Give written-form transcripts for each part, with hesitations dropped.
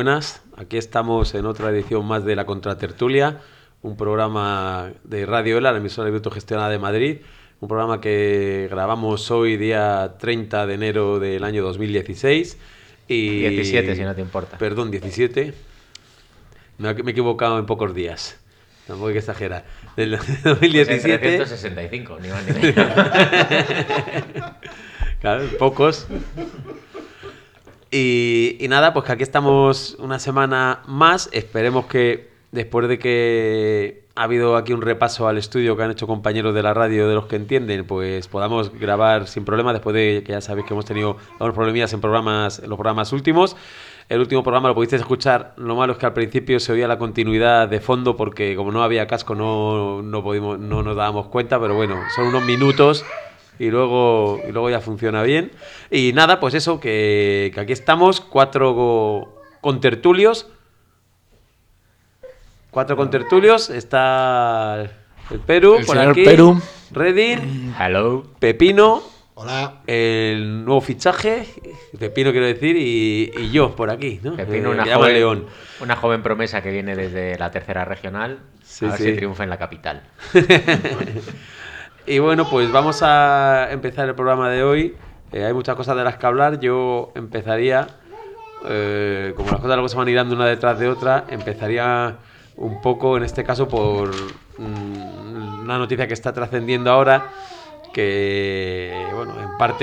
buenas. Aquí estamos en otra edición más de La Contratertulia, un programa de Radio ELA, la emisora de autogestionada de Madrid, un programa que grabamos hoy, día 30 de enero del año 2016. Y 17, si no te importa. Perdón, 17. Me he equivocado en pocos días. Tampoco hay que exagerar. Del 2017. Pues 365, ni más ni menos. Claro, pocos. Y nada, pues que aquí estamos una semana más. Esperemos que después de que ha habido aquí un repaso al estudio que han hecho compañeros de la radio, de los que entienden, pues podamos grabar sin problema, después de que ya sabéis que hemos tenido algunos problemillas en los programas últimos. El último programa lo pudisteis escuchar. Lo malo es que al principio se oía la continuidad de fondo porque como no había casco no nos dábamos cuenta, pero bueno, son unos minutos y luego ya funciona bien. Y nada, pues eso, que aquí estamos, cuatro contertulios. Está el Perú, el por señor aquí, Perú. Redin, Hello. Pepino. Hola. El nuevo fichaje, Pepino quiero decir, y yo por aquí, ¿no? Pepino, una joven promesa que viene desde la tercera regional. Sí, a ver si triunfa en la capital. Y bueno, pues vamos a empezar el programa de hoy. Hay muchas cosas de las que hablar. Yo empezaría, como las cosas luego se van ir dando una detrás de otra, empezaría un poco, en este caso, por una noticia que está trascendiendo ahora, que, bueno,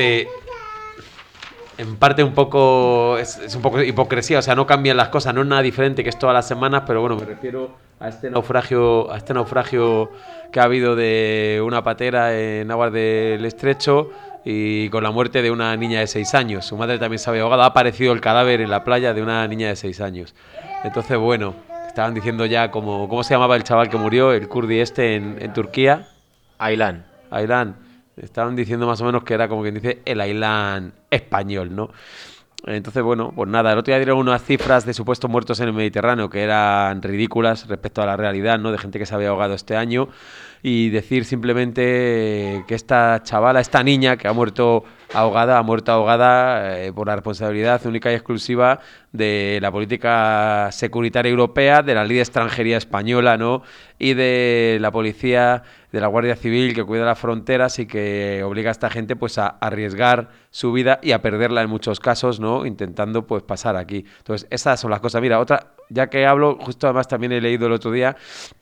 en parte un poco es un poco hipocresía, o sea, no cambian las cosas, no es nada diferente que es todas las semanas, pero bueno, me refiero a este naufragio que ha habido de una patera en aguas del Estrecho y con la muerte de una niña de 6 años. Su madre también se había ahogado, ha aparecido el cadáver en la playa de una niña de 6 años. Entonces, bueno, estaban diciendo ya ¿cómo se llamaba el chaval que murió, el kurdi este en Turquía? Aylan. Estaban diciendo más o menos que era como quien dice el Aylan español, ¿no? Entonces, bueno, pues nada, el otro día dieron unas cifras de supuestos muertos en el Mediterráneo que eran ridículas respecto a la realidad, ¿no? De gente que se había ahogado este año, y decir simplemente que esta niña que ha muerto ahogada por la responsabilidad única y exclusiva de la política securitaria europea, de la ley de extranjería española, ¿no? Y de la policía, de la Guardia Civil que cuida las fronteras y que obliga a esta gente pues a arriesgar su vida y a perderla en muchos casos, ¿no? Intentando pues pasar aquí. Entonces, esas son las cosas. Mira, otra, ya que hablo, justo además también he leído el otro día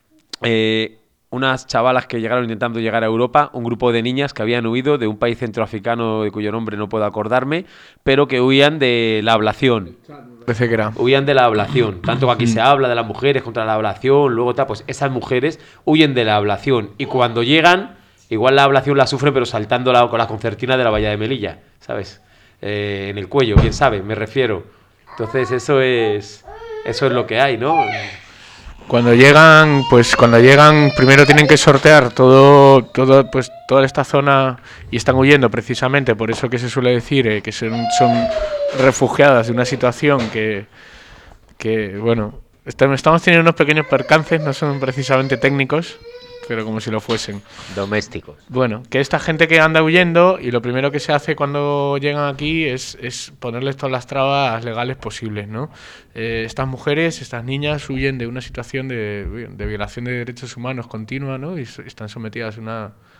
unas chavalas que llegaron intentando llegar a Europa, un grupo de niñas que habían huido de un país centroafricano de cuyo nombre no puedo acordarme, pero que huían de la ablación. Parece que era. Huían de la ablación. Tanto que aquí se habla de las mujeres contra la ablación, luego tal, pues esas mujeres huyen de la ablación. Y cuando llegan, igual la ablación la sufren, pero saltando con la concertina de la valla de Melilla, ¿sabes? En el cuello, quién sabe, me refiero. Entonces eso es lo que hay, ¿no? Cuando llegan, primero tienen que sortear todo, pues toda esta zona y están huyendo precisamente, por eso que se suele decir que son refugiadas de una situación que bueno, estamos teniendo unos pequeños percances, no son precisamente técnicos, pero como si lo fuesen. Domésticos. Bueno, que esta gente que anda huyendo, y lo primero que se hace cuando llegan aquí es ponerles todas las trabas legales posibles, ¿no? Estas mujeres, estas niñas huyen de una situación de violación de derechos humanos continua, ¿no? Y están sometidas a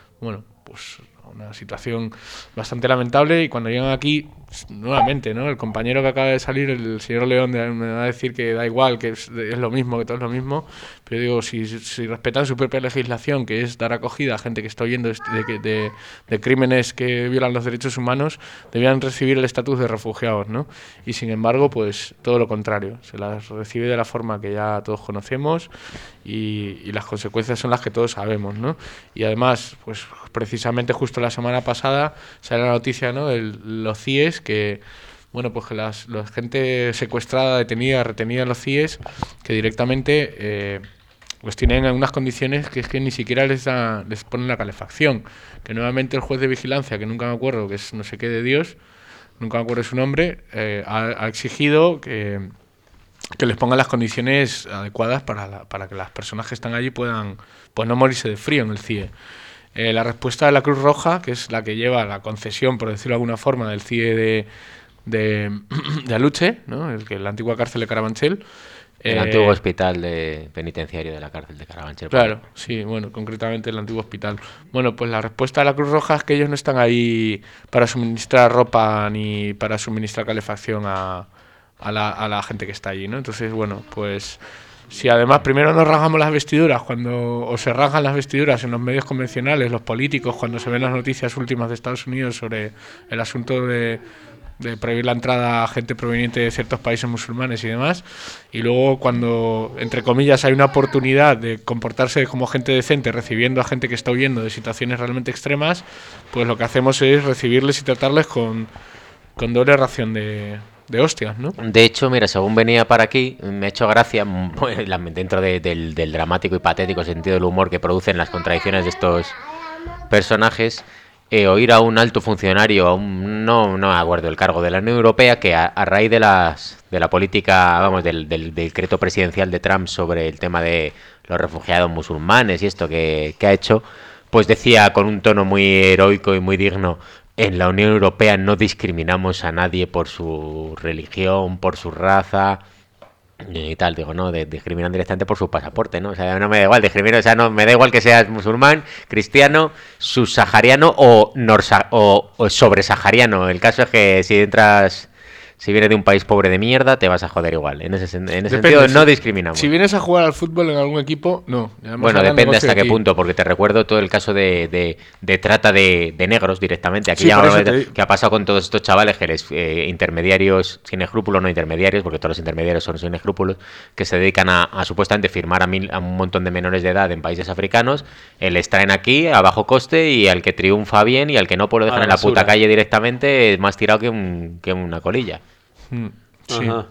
una situación bastante lamentable, y cuando llegan aquí, nuevamente, ¿no? El compañero que acaba de salir, el señor León, me va a decir que da igual, que es lo mismo, que todo es lo mismo, pero digo, si respetan su propia legislación, que es dar acogida a gente que está huyendo de crímenes que violan los derechos humanos, debían recibir el estatus de refugiados, ¿no? Y sin embargo, pues todo lo contrario, se las recibe de la forma que ya todos conocemos, y las consecuencias son las que todos sabemos, ¿no? Y además, pues precisamente justo la semana pasada sale la noticia, ¿no? De los CIES, que bueno, pues que la gente secuestrada, detenida, retenida en los CIES, que directamente pues tienen unas condiciones que es que ni siquiera les ponen la calefacción, que nuevamente el juez de vigilancia, que nunca me acuerdo, que es no sé qué de Dios, nunca me acuerdo su nombre, ha exigido que les pongan las condiciones adecuadas para que las personas que están allí puedan pues no morirse de frío en el CIE. La respuesta de la Cruz Roja, que es la que lleva la concesión, por decirlo de alguna forma, del CIE de Aluche, ¿no? La antigua cárcel de Carabanchel. El antiguo hospital penitenciario de la cárcel de Carabanchel. Claro, sí, bueno, concretamente el antiguo hospital. Bueno, pues la respuesta de la Cruz Roja es que ellos no están ahí para suministrar ropa ni para suministrar calefacción a la gente que está allí, ¿no? Entonces, bueno, pues si además primero nos rasgamos las vestiduras o se rasgan las vestiduras en los medios convencionales, los políticos, cuando se ven las noticias últimas de Estados Unidos sobre el asunto de prohibir la entrada a gente proveniente de ciertos países musulmanes y demás, y luego cuando, entre comillas, hay una oportunidad de comportarse como gente decente recibiendo a gente que está huyendo de situaciones realmente extremas, pues lo que hacemos es recibirles y tratarles con doble ración de hostias, ¿no? De hecho, mira, según venía para aquí, me ha hecho gracia, dentro del dramático y patético sentido del humor que producen las contradicciones de estos personajes, oír a un alto funcionario, no me acuerdo el cargo de la Unión Europea, que a raíz de la política, vamos, del decreto presidencial de Trump sobre el tema de los refugiados musulmanes y esto que ha hecho, pues decía con un tono muy heroico y muy digno: en la Unión Europea no discriminamos a nadie por su religión, por su raza y tal. Digo, no, discriminan directamente por su pasaporte, ¿no? O sea, no me da igual, no me da igual que seas musulmán, cristiano, subsahariano o sobresahariano. El caso es que si vienes de un país pobre de mierda, te vas a joder igual. En ese sentido, no discriminamos. Si vienes a jugar al fútbol en algún equipo, no. Bueno, depende hasta qué punto, porque te recuerdo todo el caso de trata de negros directamente. Aquí que ha pasado con todos estos chavales que intermediarios, sin escrúpulos, no intermediarios, porque todos los intermediarios son sin escrúpulos, que se dedican a supuestamente firmar a un montón de menores de edad en países africanos, les traen aquí a bajo coste, y al que triunfa bien y al que no, pues lo dejan en la puta calle directamente, más tirado que una colilla. Sí. Ajá.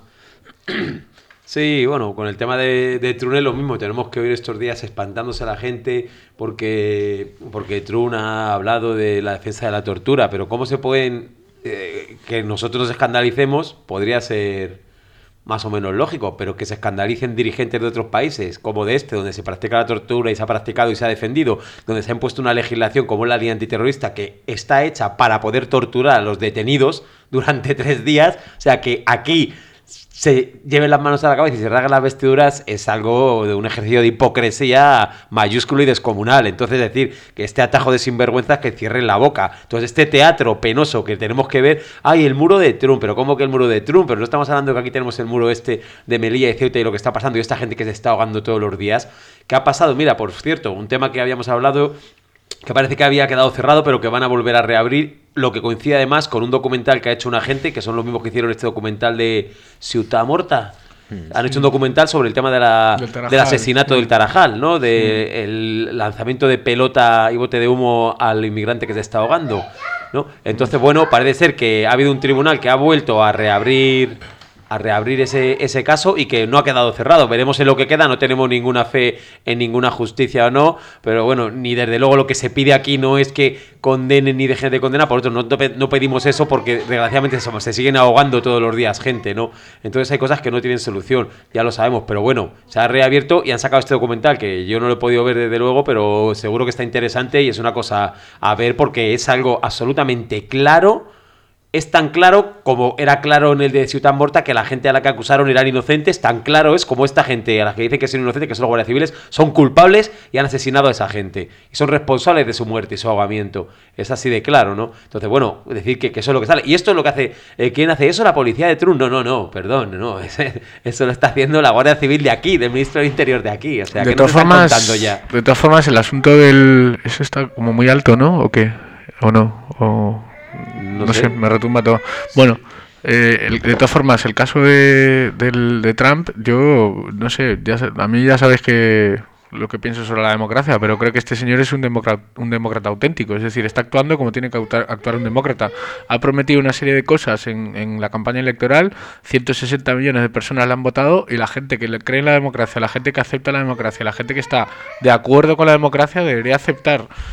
Sí, bueno, con el tema de Trump es lo mismo. Tenemos que oír estos días espantándose a la gente porque Trump ha hablado de la defensa de la tortura, pero ¿cómo se pueden que nosotros nos escandalicemos? Podría ser más o menos lógico, pero que se escandalicen dirigentes de otros países, como de donde se practica la tortura y se ha practicado y se ha defendido, donde se ha impuesto una legislación como la ley antiterrorista que está hecha para poder torturar a los detenidos durante 3 días, o sea que aquí se lleven las manos a la cabeza y se rasgan las vestiduras, es algo de un ejercicio de hipocresía mayúsculo y descomunal. Entonces, decir que este atajo de sinvergüenzas que cierren la boca. Entonces, este teatro penoso que tenemos que ver, ¡ay, el muro de Trump! ¿Pero cómo que el muro de Trump? Pero no estamos hablando que aquí tenemos el muro de Melilla y Ceuta y lo que está pasando y esta gente que se está ahogando todos los días. ¿Qué ha pasado? Mira, por cierto, un tema que habíamos hablado, que parece que había quedado cerrado, pero que van a volver a reabrir, lo que coincide además con un documental que ha hecho una gente, que son los mismos que hicieron este documental de Ciutat Morta. Han hecho un documental sobre el tema del asesinato del Tarajal, ¿no? El lanzamiento de pelota y bote de humo al inmigrante que se está ahogando, ¿no? Entonces, bueno, parece ser que ha habido un tribunal que ha vuelto a reabrir ese caso y que no ha quedado cerrado. Veremos en lo que queda, no tenemos ninguna fe en ninguna justicia o no, pero bueno, ni desde luego lo que se pide aquí no es que condenen ni dejen de condenar, por otro no pedimos eso porque desgraciadamente se siguen ahogando todos los días gente, ¿no? Entonces hay cosas que no tienen solución, ya lo sabemos, pero bueno, se ha reabierto y han sacado este documental que yo no lo he podido ver desde luego, pero seguro que está interesante y es una cosa a ver porque es algo absolutamente claro. Es tan claro como era claro en el de Ciutat Morta, que la gente a la que acusaron eran inocentes, tan claro es como esta gente a la que dicen que son inocentes, que son los guardias civiles, son culpables y han asesinado a esa gente. Y son responsables de su muerte y su ahogamiento. Es así de claro, ¿no? Entonces, bueno, decir que eso es lo que sale. Y esto es lo que hace... ¿Quién hace eso? ¿La policía de Trump? No, perdón, no. Eso lo está haciendo la Guardia Civil de aquí, del Ministro del Interior de aquí. O sea, de que nos están contando ya. De todas formas, el asunto del... Eso está como muy alto, ¿no? ¿O qué? ¿O no? ¿O...? No sé, me retumba todo. Bueno, de todas formas, el caso de Trump, yo no sé, a mí ya sabes que lo que pienso sobre la democracia, pero creo que este señor es un demócrata auténtico, es decir, está actuando como tiene que actuar un demócrata. Ha prometido una serie de cosas en la campaña electoral, 160 millones de personas le han votado y la gente que cree en la democracia, la gente que acepta la democracia, la gente que está de acuerdo con la democracia debería aceptar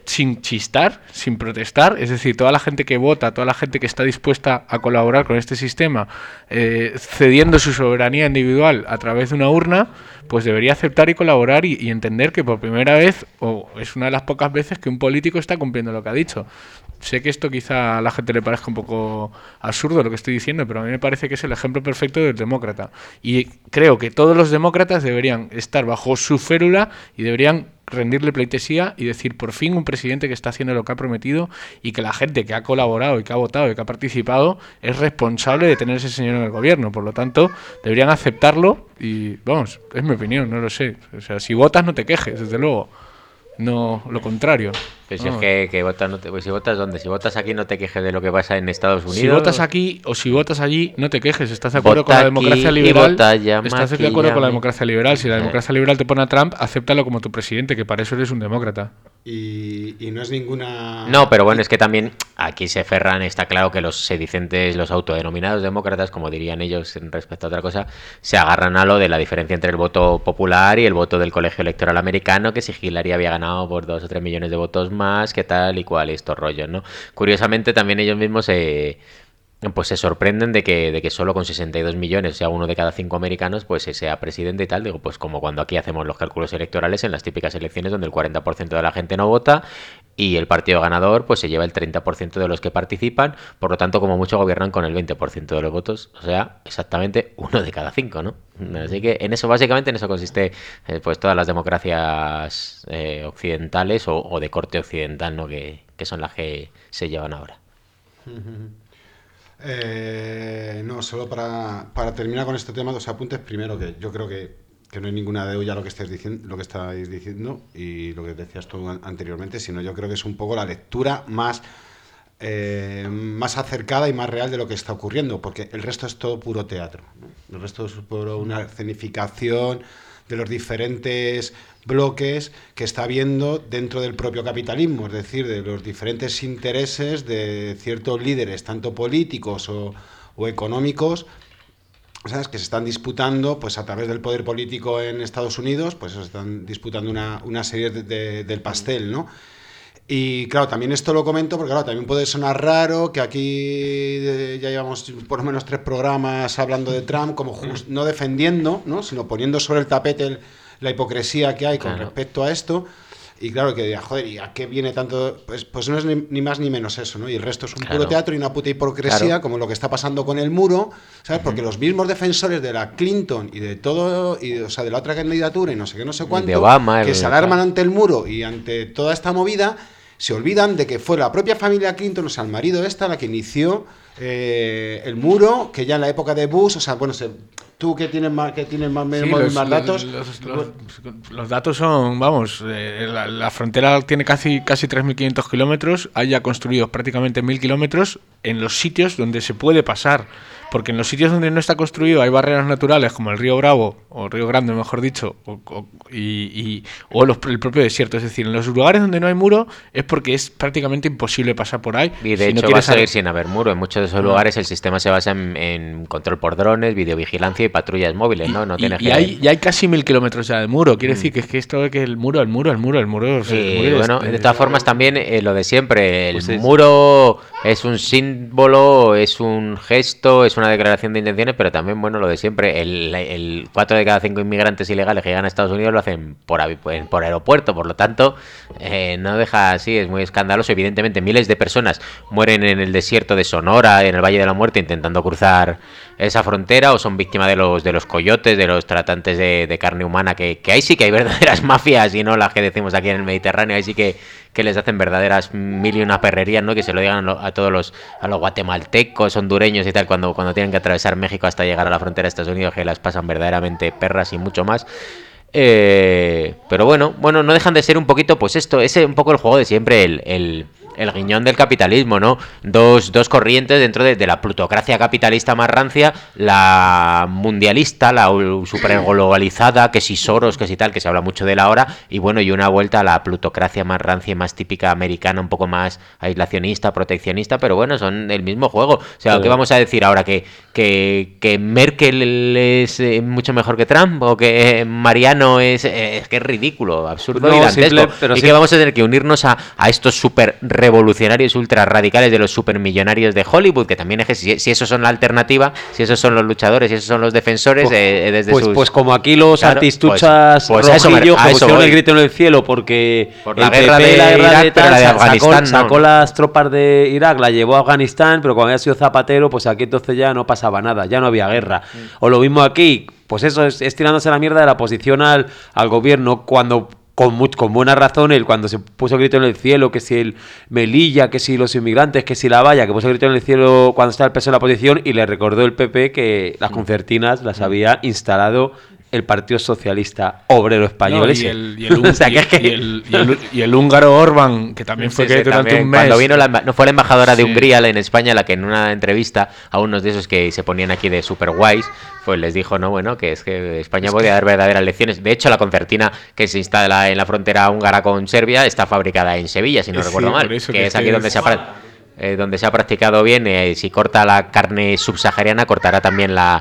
sin chistar, sin protestar, es decir, toda la gente que vota, toda la gente que está dispuesta a colaborar con este sistema, cediendo su soberanía individual a través de una urna, pues debería aceptar y colaborar y entender que por primera vez, o es una de las pocas veces que un político está cumpliendo lo que ha dicho. Sé que esto quizá a la gente le parezca un poco absurdo lo que estoy diciendo, pero a mí me parece que es el ejemplo perfecto del demócrata. Y creo que todos los demócratas deberían estar bajo su férula y deberían rendirle pleitesía y decir por fin un presidente que está haciendo lo que ha prometido y que la gente que ha colaborado y que ha votado y que ha participado es responsable de tener ese señor en el gobierno. Por lo tanto, deberían aceptarlo y, vamos, es mi opinión, no lo sé. O sea, si votas no te quejes, desde luego. No, lo contrario. Pero si es que votas, pues si votas ¿dónde? Si votas aquí no te quejes de lo que pasa en Estados Unidos. Si votas aquí o si votas allí, no te quejes. ¿Estás de acuerdo con la democracia liberal? ¿Estás de acuerdo con la democracia liberal? Si la democracia liberal te pone a Trump, acéptalo como tu presidente, que para eso eres un demócrata. Y no es ninguna... No, pero bueno, es que también aquí se ferran, está claro que los sedicentes, los autodenominados demócratas, como dirían ellos respecto a otra cosa, se agarran a lo de la diferencia entre el voto popular y el voto del colegio electoral americano, que si Hillary había ganado por 2 o 3 millones de votos más, que tal y cual, y estos rollos, ¿no? Curiosamente también ellos mismos pues se sorprenden de que solo con 62 millones, o sea, 1 de cada 5 americanos, pues sea presidente y tal. Digo, pues como cuando aquí hacemos los cálculos electorales en las típicas elecciones donde el 40% de la gente no vota y el partido ganador pues se lleva el 30% de los que participan, por lo tanto como mucho gobiernan con el 20% de los votos, o sea, exactamente 1 de cada 5, ¿no? Así que en eso, básicamente en eso consiste pues todas las democracias occidentales o de corte occidental, ¿no? Que son las que se llevan ahora. No, solo para terminar con este tema, 2 apuntes. Primero, que yo creo que no hay ninguna deuda lo que estáis diciendo y lo que decías tú anteriormente, sino yo creo que es un poco la lectura más acercada y más real de lo que está ocurriendo, porque el resto es todo puro teatro, ¿no? El resto es puro una escenificación de los diferentes bloques que está habiendo dentro del propio capitalismo, es decir, de los diferentes intereses de ciertos líderes, tanto políticos o económicos, ¿sabes?, que se están disputando, pues a través del poder político en Estados Unidos, pues se están disputando una serie del pastel, ¿no? Y claro, también esto lo comento porque claro, también puede sonar raro que aquí ya llevamos por lo menos 3 programas hablando de Trump, como no defendiendo, ¿no?, sino poniendo sobre el tapete la hipocresía que hay con respecto a esto. Y claro, que diga, joder, ¿y a qué viene tanto? Pues no es ni más ni menos eso, ¿no? Y el resto es un puro teatro y una puta hipocresía, como lo que está pasando con el muro, ¿sabes? Porque los mismos defensores de la Clinton y de todo, o sea, de la otra candidatura y no sé qué, no sé cuánto, de Obama, que se alarman ante el muro y ante toda esta movida, se olvidan de que fue la propia familia Clinton, o sea, el marido la que inició el muro, que ya en la época de Bush, o sea, bueno, tú que tienes más más datos. Los datos son, vamos, la frontera tiene casi 3.500 kilómetros, hay ya construidos prácticamente 1.000 kilómetros en los sitios donde se puede pasar, porque en los sitios donde no está construido hay barreras naturales como el río Bravo, o Río Grande mejor dicho, o el propio desierto, es decir, en los lugares donde no hay muro es porque es prácticamente imposible pasar por ahí. Y de hecho va a seguir sin haber muro, en muchos de esos lugares el sistema se basa en control por drones, videovigilancia y patrullas móviles, ¿no? Hay casi 1.000 kilómetros ya de muro, quiere decir que es que esto de que el muro. Bueno, de todas formas también lo de siempre, el muro es un símbolo, es un gesto, es una declaración de intenciones, pero también, bueno, lo de siempre, el 4 de cada 5 inmigrantes ilegales que llegan a Estados Unidos lo hacen por aeropuerto, por lo tanto, no deja así, es muy escandaloso. Evidentemente, miles de personas mueren en el desierto de Sonora, en el Valle de la Muerte, intentando cruzar esa frontera, o son víctimas de los coyotes, de los tratantes de carne humana, que ahí sí que hay verdaderas mafias y no las que decimos aquí en el Mediterráneo, ahí sí que les hacen verdaderas 1000 y una perrerías, ¿no? Que se lo digan a todos los guatemaltecos, hondureños y tal, cuando tienen que atravesar México hasta llegar a la frontera de Estados Unidos, que las pasan verdaderamente perras y mucho más. Pero bueno, no dejan de ser un poquito, pues esto, ese un poco el juego de siempre, el el guiñón del capitalismo, ¿no? Dos corrientes dentro de la plutocracia capitalista más rancia, la mundialista, la superglobalizada, que si Soros, que si tal, que se habla mucho de él ahora, y bueno, y una vuelta a la plutocracia más rancia y más típica americana, un poco más aislacionista, proteccionista, pero bueno, son el mismo juego. O sea, ¿qué vamos a decir ahora? ¿Que Merkel es mucho mejor que Trump? ¿O que Mariano es que es ridículo, absurdo y dantesco? Y que vamos a tener que unirnos a estos super revolucionarios ultra radicales de los supermillonarios de Hollywood, que también es que si esos son la alternativa, si esos son los luchadores, si esos son los defensores, desde pues como aquí los artistuchas rojillos que pusieron el grito en el cielo porque por la guerra de Irak, pero la de Afganistán sacó las tropas de Irak, la llevó a Afganistán, pero cuando había sido Zapatero, pues aquí entonces ya no pasaba nada, ya no había guerra. O lo mismo aquí, pues eso es tirándose la mierda de la oposición al gobierno, cuando con buena razón él cuando se puso el grito en el cielo, que si el Melilla, que si los inmigrantes, que si la valla, que puso el grito en el cielo cuando estaba el PSOE en la oposición, y le recordó el PP que las concertinas las había instalado el Partido Socialista Obrero Español. Y el húngaro Orbán, que también fue que durante un mes... Cuando vino no fue la embajadora de Hungría en España la que en una entrevista a unos de esos que se ponían aquí de super guays, pues les dijo, no, bueno, que es que España podía dar verdaderas lecciones. De hecho, la concertina que se instala en la frontera húngara con Serbia está fabricada en Sevilla, si no recuerdo mal, que es aquí donde se ha practicado bien. Si corta la carne subsahariana, cortará también la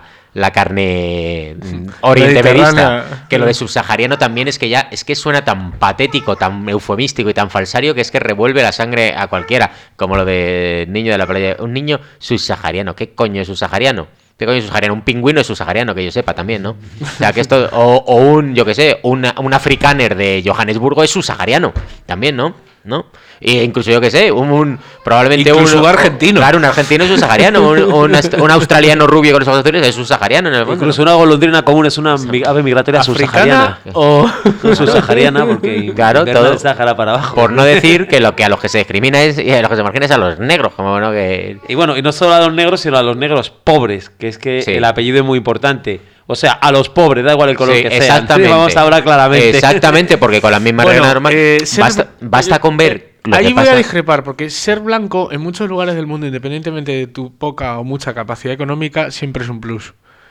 carne orienteverista. Que lo de subsahariano también es que suena tan patético, tan eufemístico y tan falsario, que es que revuelve la sangre a cualquiera, como lo de niño de la playa. Un niño subsahariano, ¿qué coño es subsahariano? ¿Qué coño es subsahariano? Un pingüino es subsahariano, que yo sepa también, ¿no? O sea, que esto, o un, yo qué sé, un afrikaner de Johannesburgo es subsahariano también, ¿no? E incluso yo que sé, probablemente incluso un argentino. Claro, un argentino es un sahariano, un australiano rubio con los ojos azules es un sahariano en el fondo. Incluso una golondrina común es una ave migratoria subsahariana. O subsahariana, porque claro, todo del Sahara para abajo. Por no decir que a los que se discrimina y a los que se margina es a los negros, como bueno que. Y bueno, y no solo a los negros, sino a los negros pobres, que es que el apellido es muy importante. O sea, a los pobres, da igual el color que sea. Exactamente. Vamos a hablar claramente. Exactamente, porque con las mismas reglas normales basta con ver. Ahí voy a discrepar, porque ser blanco en muchos lugares del mundo, independientemente de tu poca o mucha capacidad económica, siempre es un plus.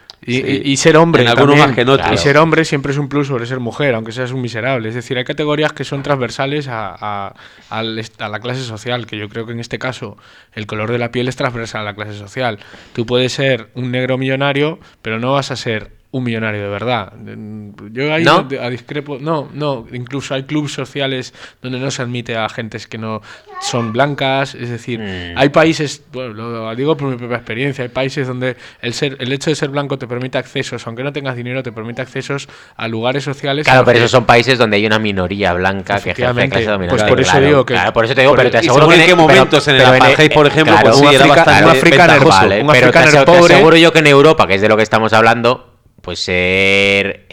Y ser hombre en algunos también, más que en otros. y ser hombre siempre es un plus sobre ser mujer, aunque seas un miserable. Es decir, hay categorías que son transversales a la clase social, que yo creo que en este caso el color de la piel es transversal a la clase social. Tú puedes ser un negro millonario, pero no vas a ser un millonario de verdad. Yo ahí ¿No? discrepo. No, incluso hay clubes sociales donde no se admite a gentes que no son blancas. Es decir, hay países, bueno, lo digo por mi propia experiencia, hay países donde el hecho de ser blanco te permite accesos, aunque no tengas dinero, te permite accesos a lugares sociales. Claro, pero esos son países donde hay una minoría blanca que ejerce clase dominante. Pues por eso digo que... Claro, por eso te digo, pero te aseguro que en qué momentos en el apartheid, por ejemplo, claro, pues sí, era bastante africano, vale, pero te aseguro yo que en Europa, que es de lo que estamos hablando, pues ser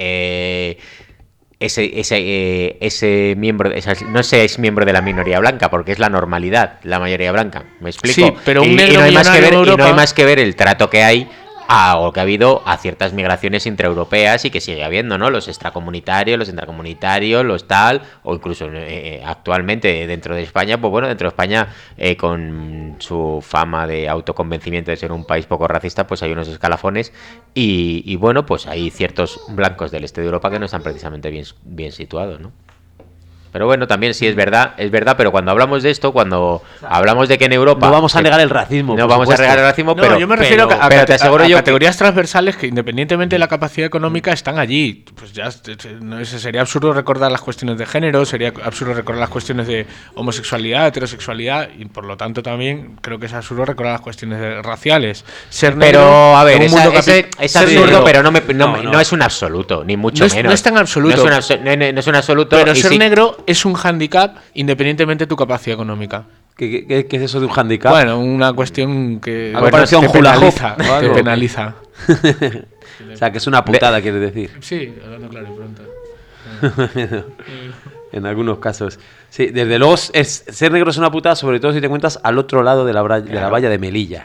ese miembro, no seáis miembro de la minoría blanca, porque es la normalidad, la mayoría blanca. ¿Me explico? Sí, pero un negro no hay más que ver, Europa... y no hay más que ver el trato que hay o que ha habido a ciertas migraciones intraeuropeas y que sigue habiendo, ¿no? Los extracomunitarios, los intracomunitarios, los tal, o incluso actualmente dentro de España, pues bueno, dentro de España, con su fama de autoconvencimiento de ser un país poco racista, pues hay unos escalafones y bueno, pues hay ciertos blancos del este de Europa que no están precisamente bien situados, ¿no? Pero bueno, también sí es verdad, pero cuando hablamos de esto, cuando hablamos de que en Europa... No vamos a negar el racismo. No vamos a negar el racismo, no, pero... yo me refiero pero te aseguro yo categorías transversales que independientemente de la capacidad económica están allí. Pues ya sería absurdo recordar las cuestiones de género, sería absurdo recordar las cuestiones de homosexualidad, heterosexualidad, y por lo tanto también creo que es absurdo recordar las cuestiones raciales. Ser negro, pero, a ver, es absurdo, negro, pero no es un absoluto, ni mucho menos. No es tan absoluto. No es un absoluto. Pero ser negro es un hándicap independientemente de tu capacidad económica. ¿Qué es eso de un hándicap? Bueno, una cuestión que te penaliza. O sea, que es una putada, quieres decir. Sí, hablando claro y pronto. En algunos casos. Sí, desde luego ser negro es una putada, sobre todo si te encuentras al otro lado de la valla de Melilla. O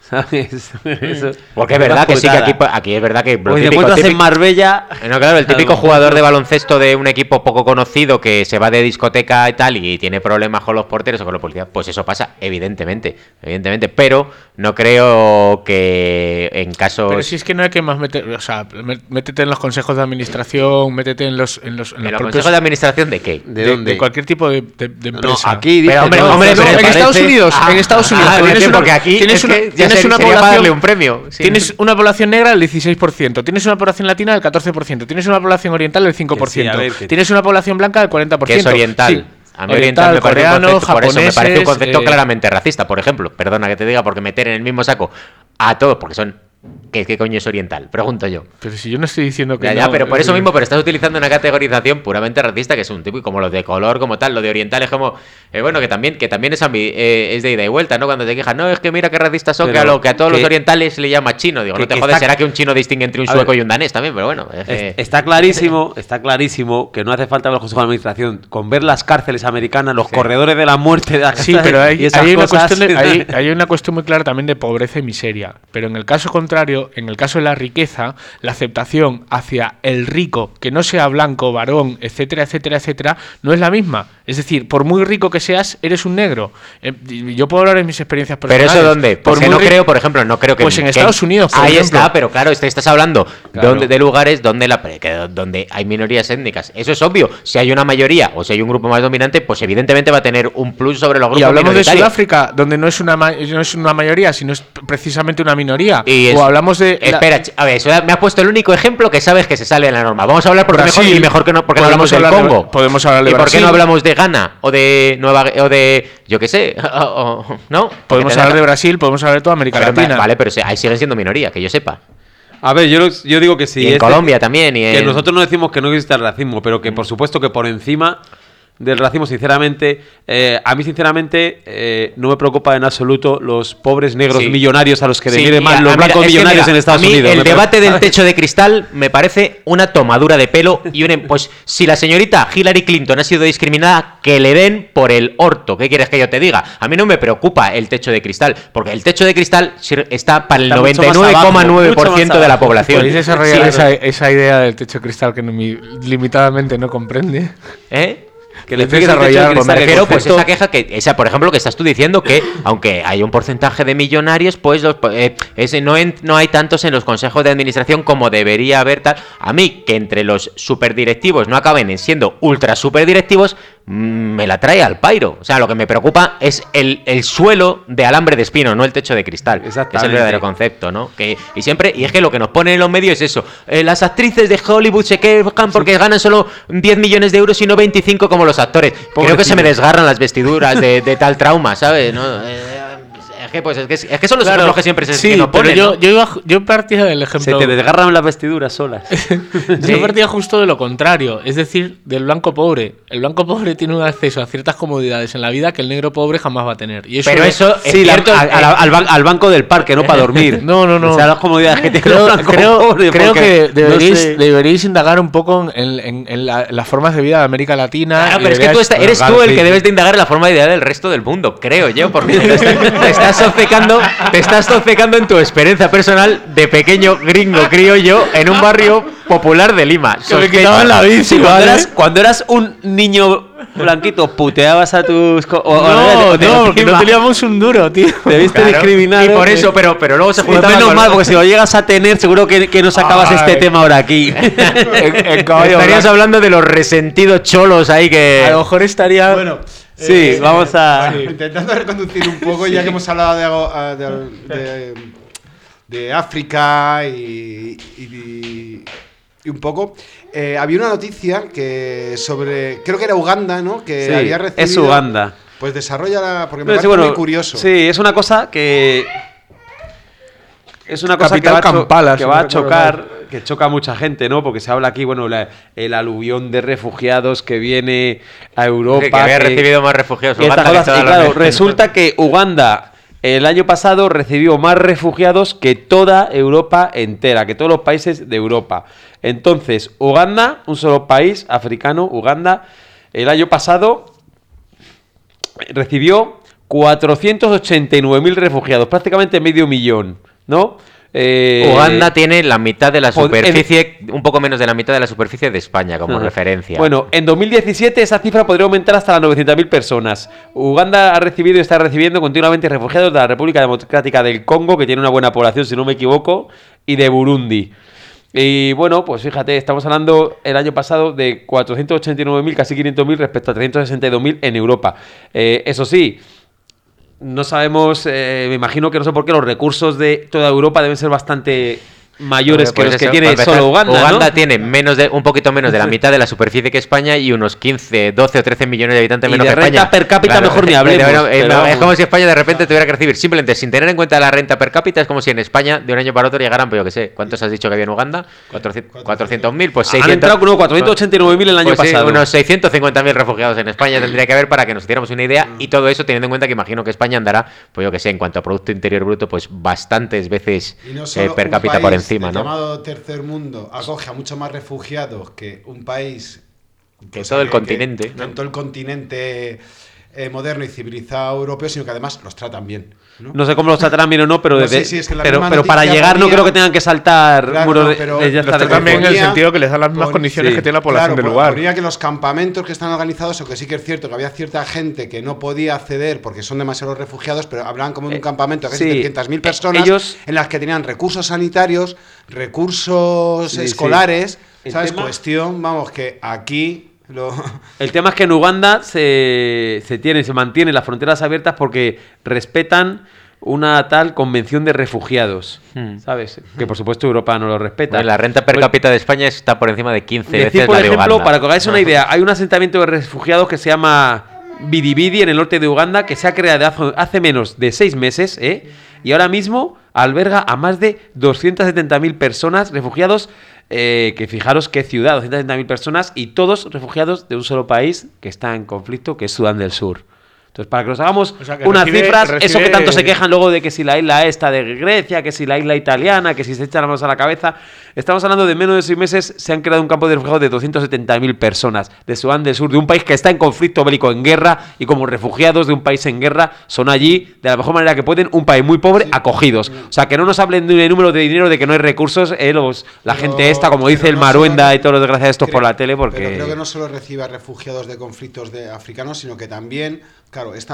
¿sabes? Eso. Porque es verdad que sí, que aquí es verdad que... Pues te encuentras en Marbella... No, claro, el típico jugador de baloncesto de un equipo poco conocido que se va de discoteca y tal y tiene problemas con los porteros o con los policías, pues eso pasa, evidentemente, pero no creo que en casos... Pero si es que no hay que más meter, o sea, métete en los consejos de administración, métete en los consejos de administración ¿de qué? ¿De dónde? De cualquier tipo de empresa. No, aquí dice... Pero, hombre, No, en Estados Unidos, porque aquí tienes una sería para población, darle un premio. Sí. Tienes una población negra del 16%, tienes una población latina del 14%, tienes una población oriental del 5%, Que sí, a ver, que- tienes una población blanca del 40%. Que es oriental. Sí. A mí oriental me parece coreano, un concepto, por eso me parece un japoneses, concepto claramente racista, por ejemplo. Perdona que te diga, porque meter en el mismo saco a todos, porque son... ¿Qué coño es oriental? Pregunto yo. Pero si yo no estoy diciendo que Ya, no, pero por eso mismo, pero estás utilizando una categorización puramente racista, que es un tipo, y como los de color, como tal, lo de oriental es como, bueno, que también es de ida y vuelta, ¿no? Cuando te quejas, no, es que mira qué racistas son, Pero que a todos que- los orientales le llama chino. Digo, que- no te que jodes, está- será que un chino distingue entre un A sueco ver. y un danés también, pero bueno. Está clarísimo que no hace falta ver los consejos de administración. Con ver las cárceles americanas, los corredores de la muerte de la Sí, pero y esas hay una cosas- cuestión hay una cuestión muy clara también de pobreza y miseria. Pero en el caso contrario, en el caso de la riqueza, la aceptación hacia el rico, que no sea blanco, varón, etcétera, etcétera, etcétera, no es la misma. Es decir, por muy rico que seas, eres un negro. Yo puedo hablar de mis experiencias ¿Pero personales. eso dónde? Porque muy no rico- creo, por ejemplo, no creo que... Pues en que- Estados Unidos, por Ahí ejemplo. está, pero claro, estás hablando Claro. de lugares donde hay minorías étnicas. Eso es obvio. Si hay una mayoría o si hay un grupo más dominante, pues evidentemente va a tener un plus sobre los grupos Y hablamos de minoritarios. Sudáfrica, donde no es una mayoría, sino es precisamente una minoría. Y o hablamos de... Espera, a ver, eso me has puesto el único ejemplo que sabes que se sale de la norma. Vamos a hablar por Brasil. mejor y mejor que no, porque no hablamos Podemos del hablar de- Congo. podemos hablar de ¿Y por qué Brasil. no hablamos de Ghana o de o de yo qué sé, ¿no? Podemos hablar de Brasil, podemos hablar de toda América Pero, Latina. vale, pero ahí siguen siendo minoría, que yo sepa. A ver, yo digo que sí. Y en Colombia también. Y Que en... nosotros no decimos que no existe el racismo, pero que por supuesto que por encima del racismo, sinceramente, a mí sinceramente no me preocupa en absoluto los pobres negros Sí. millonarios a los que Sí, denieguen más mira, los mira, blancos es que millonarios mira, en Estados a mí Unidos. El Me debate parece- del techo de cristal me parece una tomadura de pelo y pues si la señorita Hillary Clinton ha sido discriminada, que le den por el orto. ¿Qué quieres que yo te diga? A mí no me preocupa el techo de cristal, porque el techo de cristal está para el Está mucho más 99,9% abajo, mucho de la más población. ¿Podéis desarrollar Sí, esa idea del techo de cristal que limitadamente no comprende? ¿Eh? Que le Podéis expliques el techo de desarrollar, cristal, Me que refiero, pues concepto- esa queja esa, por ejemplo, que estás tú diciendo que, aunque hay un porcentaje de millonarios, pues no hay tantos en los consejos de administración como debería haber tal. A mí, que entre los superdirectivos no acaben siendo ultra superdirectivos, me la trae al pairo. O sea, lo que me preocupa es el suelo de alambre de espino, no el techo de cristal. Es el Exactamente. verdadero concepto, ¿no? Y es que lo que nos ponen en los medios es eso. Las actrices de Hollywood se quejan porque ganan solo 10 millones de euros y no 25 como los actores. Creo que se me desgarran las vestiduras de tal trauma, ¿sabes? ¿No? Es que son los ejemplos que siempre Sí, que nos pero ponen, ¿no? yo partía del Se ejemplo... te desgarran las vestiduras solas. Yo partía justo de lo contrario, es decir, del blanco pobre. El blanco pobre tiene un acceso a ciertas comodidades en la vida que el negro pobre jamás va a tener. Y eso Pero eso es Sí, cierto. al banco del parque, no para dormir. No. O sea, las comodidades que tiene Creo, el blanco creo- pobre, creo porque que no sé. deberíais indagar un poco en las formas de vida de América Latina. Claro, y pero es que tú deberíais- eres claro, tú el sí, que sí. debes de indagar en la forma de vida del resto del mundo, creo yo, porque te estás obcecando en tu experiencia personal de pequeño gringo criollo en un barrio popular de Lima. Que me quitaban la bici, Sí, cuando, ¿vale? cuando eras un niño blanquito, puteabas a tus... No, porque no teníamos un duro, tío. Te viste Claro, discriminado. y por eso, pero luego se Pues juntaba menos con- mal, porque si lo llegas a tener, seguro que no sacabas Ay. este tema ahora aquí. En caballo Estarías blanco. hablando de los resentidos cholos ahí que... A lo mejor estaría... Bueno, Sí, vamos a... bueno, intentando reconducir un poco, ya que hemos hablado de África y un poco. Había una noticia que creo que era Uganda, ¿no? Que Sí, había recibido. es Uganda. Pues desarrolla porque me Pero sí, parece bueno, muy curioso. Sí, es una cosa que... Es una cosa Capital Kampala, que si va no a recuerdo chocar, que choca a mucha gente, ¿no? Porque se habla aquí, bueno, el aluvión de refugiados que viene a Europa. que había recibido más refugiados. y estas Uganda que cosas. todas Y las claro, veces. resulta que Uganda el año pasado recibió más refugiados que toda Europa entera, que todos los países de Europa. Entonces, Uganda, un solo país africano, Uganda, el año pasado recibió 489.000 refugiados, prácticamente medio millón, ¿no? Uganda tiene la mitad de la superficie, un poco menos de la mitad de la superficie de España como referencia. Bueno, en 2017 esa cifra podría aumentar hasta las 900.000 personas. Uganda ha recibido y está recibiendo continuamente refugiados de la República Democrática del Congo, que tiene una buena población, si no me equivoco, y de Burundi. Y bueno, pues fíjate, estamos hablando el año pasado de 489.000, casi 500.000 respecto a 362.000 en Europa. Eso sí, no sabemos, me imagino que no sé por qué los recursos de toda Europa deben ser bastante mayores que los que tiene solo Uganda, Uganda, ¿no? tiene un poquito menos de la mitad de la superficie que España y unos 15, 12 o 13 millones de habitantes menos que España. Y de renta per cápita mejor ni hablemos. Es como si España de repente tuviera que recibir, simplemente sin tener en cuenta la renta per cápita, es como si en España de un año para otro llegaran, pues yo qué sé, ¿cuántos has dicho que había en Uganda? 400.000, pues 600. Han entrado como 489.000 el año pues pasado. Sí, unos 650.000 refugiados en España tendría que haber para que nos hiciéramos una idea, y todo eso teniendo en cuenta que imagino que España andará, pues yo que sé, en cuanto a Producto Interior Bruto, pues bastantes veces per cápita por encima, ¿no? Tercer mundo acoge a mucho más refugiados que un país que todo el continente, ¿no? Todo el continente moderno y civilizado europeo, sino que además los tratan bien. No sé cómo los tratarán bien o no, pero, no sé si es que pero para llegar no creo que tengan que saltar muros de los tratan bien en el sentido que les dan las mismas condiciones que tiene la población del lugar. Ponía que los campamentos que están organizados, o que sí que es cierto que había cierta gente que no podía acceder porque son demasiados refugiados, pero hablaban como de un campamento de 700.000 personas en las que tenían recursos sanitarios, recursos escolares, ¿sabes? Cuestión, vamos, que aquí... El tema es que en Uganda se mantienen las fronteras abiertas porque respetan una tal convención de refugiados, ¿sabes? Que por supuesto Europa no lo respeta. Bueno, la renta per cápita de España está por encima de 15 veces por la de ejemplo, Uganda. para que os hagáis una idea, hay un asentamiento de refugiados que se llama Bidibidi en el norte de Uganda, que se ha creado hace menos de 6 meses, y ahora mismo alberga a más de 270.000 personas, refugiados, que fijaros qué ciudad, 270.000 personas, y todos refugiados de un solo país que está en conflicto, que es Sudán del Sur. Entonces, para que nos hagamos unas cifras, eso que tanto se quejan luego de que si la isla esta de Grecia, que si la isla italiana, que si se echan las manos a la cabeza, estamos hablando de menos de 6 meses, se han creado un campo de refugiados de 270.000 personas de Sudán del Sur, de un país que está en conflicto bélico, en guerra, y como refugiados de un país en guerra, son allí, de la mejor manera que pueden, un país muy pobre, acogidos. O sea, que no nos hablen de un número de dinero, de que no hay recursos, la gente esta, como dice el Maruenda y todos los desgraciados estos por la tele, porque... Pero creo que no solo recibe a refugiados de conflictos africanos, sino que también... Claro, esta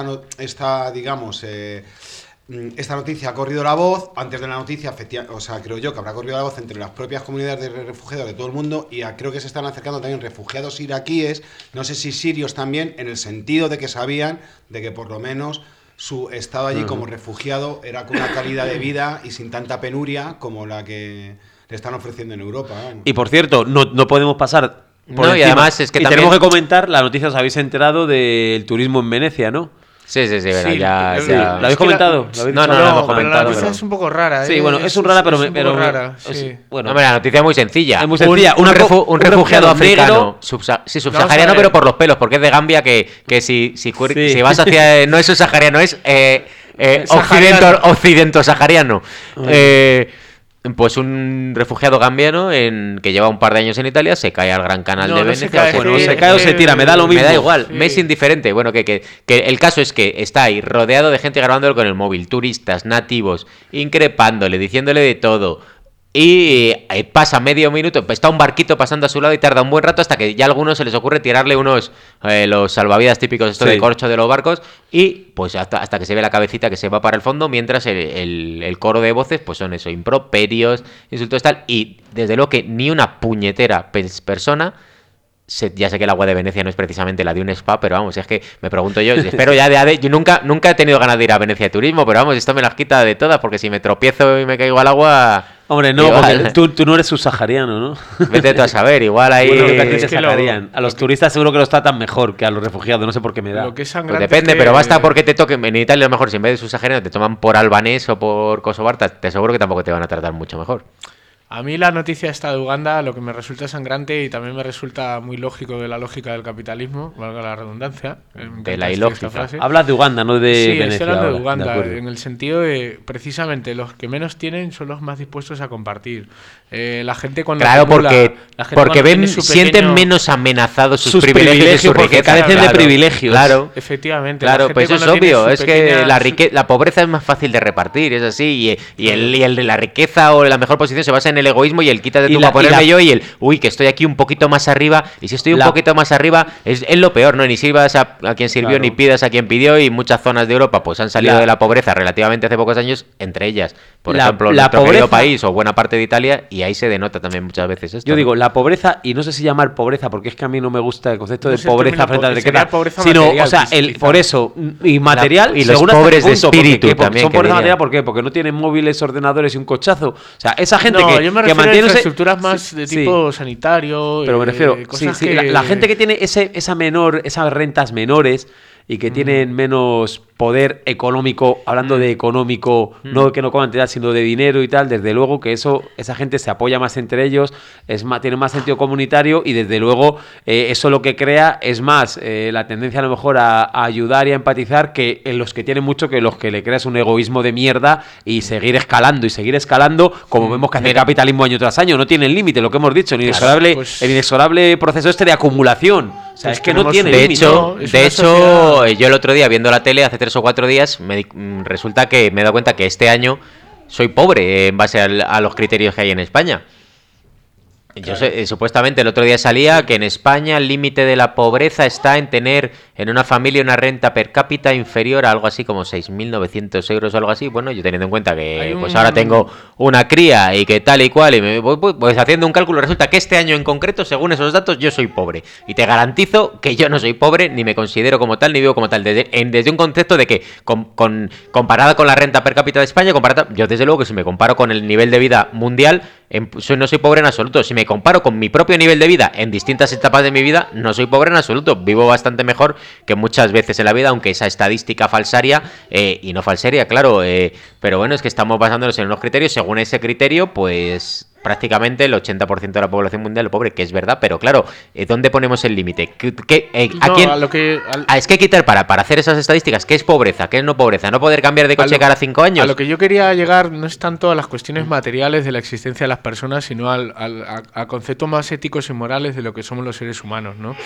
noticia ha corrido la voz. Antes de la noticia, creo yo que habrá corrido la voz entre las propias comunidades de refugiados de todo el mundo, y creo que se están acercando también refugiados iraquíes, no sé si sirios también, en el sentido de que sabían de que por lo menos su estado allí como refugiado era con una calidad de vida y sin tanta penuria como la que le están ofreciendo en Europa. Y por cierto, no podemos pasar... y además es que también... tenemos que comentar la noticia, os habéis enterado del turismo en Venecia, ¿no? Sí, bueno, ya... ¿Lo habéis comentado? No lo hemos comentado. La noticia es un poco rara, Sí, bueno, es un rara, pero... rara, sí. Bueno, hombre, la noticia es muy sencilla. Es muy sencilla. Un refugiado africano, negro, subsahariano, pero por los pelos, porque es de Gambia, que si vas hacia... no es subsahariano, es occidento-sahariano. Pues un refugiado gambiano que lleva un par de años en Italia se cae al Gran Canal de Venecia. Se cae o se tira, me da lo mismo. Me da igual, me es indiferente. Bueno, que el caso es que está ahí rodeado de gente grabándolo con el móvil, turistas, nativos, increpándole, diciéndole de todo. Y pasa medio minuto, está un barquito pasando a su lado y tarda un buen rato hasta que ya a algunos se les ocurre tirarle los salvavidas típicos de corcho de los barcos, y pues hasta que se ve la cabecita que se va para el fondo, mientras el coro de voces pues son eso, improperios, insultos tal, y desde luego que ni una puñetera persona... Ya sé que el agua de Venecia no es precisamente la de un spa, pero vamos, es que me pregunto yo, espero ya yo nunca he tenido ganas de ir a Venecia de turismo, pero vamos, esto me las quita de todas, porque si me tropiezo y me caigo al agua... Hombre, no, porque tú no eres subsahariano, ¿no? Vete tú a saber, igual ahí... Bueno, a los turistas seguro que los tratan mejor que a los refugiados, no sé por qué me da. Lo que es pues depende, pero basta porque te toquen. En Italia a lo mejor si en vez de subsahariano te toman por albanés o por kosovar, te aseguro que tampoco te van a tratar mucho mejor. A mí la noticia esta de Uganda lo que me resulta sangrante y también me resulta muy lógico de la lógica del capitalismo, valga la redundancia. De la ilógica. Hablas de Uganda, no de Sí, Venecia. estoy hablando de ahora, Uganda, acuerdo. en el sentido de precisamente los que menos tienen son los más dispuestos a compartir. La gente cuando Claro, acumula, porque, la gente porque cuando ven, tiene su sienten pequeño- menos amenazados sus, Sus privilegios y privilegios, su porque riqueza. carecen de Claro, privilegios. Claro. Efectivamente. la Claro, gente pues eso es cuando tiene obvio, su es que pequeña- la pobreza es más fácil de repartir, es así, y el de la riqueza o la mejor posición se basa en el egoísmo y el quítate Y tú la- para ponerme y la- yo y el, uy, que estoy aquí un poquito más arriba, y si estoy un La- poquito más arriba, es lo peor, ¿no? Ni sirvas a quien sirvió, Claro. ni pidas a quien pidió, y muchas zonas de Europa pues han salido La- de la pobreza relativamente hace pocos años, entre ellas, por La- ejemplo, la nuestro querido pobreza- país o buena parte de Italia, y ahí se denota también muchas veces esto. Yo ¿no? digo, la pobreza, y no sé si llamar pobreza, porque es que a mí no me gusta el concepto No de es el pobreza término frente a la sería riqueza, pobreza sino, material, o sea, quizá. por eso, y material, Y los según hasta pobres qué de punto, porque espíritu ¿qué? también, Son que pobreza diría. material, ¿por qué? Porque no tienen móviles, ordenadores y un cochazo. O sea, esa gente No, que, yo me que refiero a mantiene... infraestructuras más de Sí. tipo sanitario. Pero me refiero, sí, cosas sí, que... la gente que tiene esas rentas menores y que tienen menos poder económico, hablando de económico, no que no con cantidad, sino de dinero y tal, desde luego que esa gente se apoya más entre ellos, tiene más sentido comunitario y desde luego eso lo que crea es más la tendencia a lo mejor a ayudar y a empatizar que en los que tienen mucho, que los que le creas un egoísmo de mierda y seguir escalando, como vemos que hace el Mira. capitalismo año tras año, no tiene límite, lo que hemos dicho, pues- el inexorable proceso este de acumulación. O sea, Pues es que no tenemos tiene un- De límite. hecho, ¿no? Es de una hecho sociedad- yo el otro día viendo la tele, hace 3 o 4 días, resulta que me he dado cuenta que este año soy pobre en base a los criterios que hay en España. Yo sé, supuestamente el otro día salía que en España el límite de la pobreza está en tener en una familia una renta per cápita inferior a algo así como 6.900 euros o algo así. Bueno, yo teniendo en cuenta que Hay pues un- ahora tengo una cría y que tal y cual, y me voy pues haciendo un cálculo, resulta que este año en concreto, según esos datos, yo soy pobre. Y te garantizo que yo no soy pobre, ni me considero como tal, ni vivo como tal. Desde un concepto de que, comparada con la renta per cápita de España, yo desde luego que si me comparo con el nivel de vida mundial, no soy pobre en absoluto. Si me comparo con mi propio nivel de vida en distintas etapas de mi vida, no soy pobre en absoluto. Vivo bastante mejor que muchas veces en la vida, aunque esa estadística falsaria, y no falsaria, claro, pero bueno, es que estamos basándonos en unos criterios. Según ese criterio, pues prácticamente el 80% de la población mundial es pobre, que es verdad, pero claro, ¿dónde ponemos el límite? ¿A No, quién? a lo que... Es que hay que quitar para hacer esas estadísticas, ¿qué es pobreza? ¿Qué es no pobreza? ¿No poder cambiar de coche cada 5 años? A lo que yo quería llegar no es tanto a las cuestiones materiales de la existencia de las personas, sino a conceptos más éticos y morales de lo que somos los seres humanos, ¿no?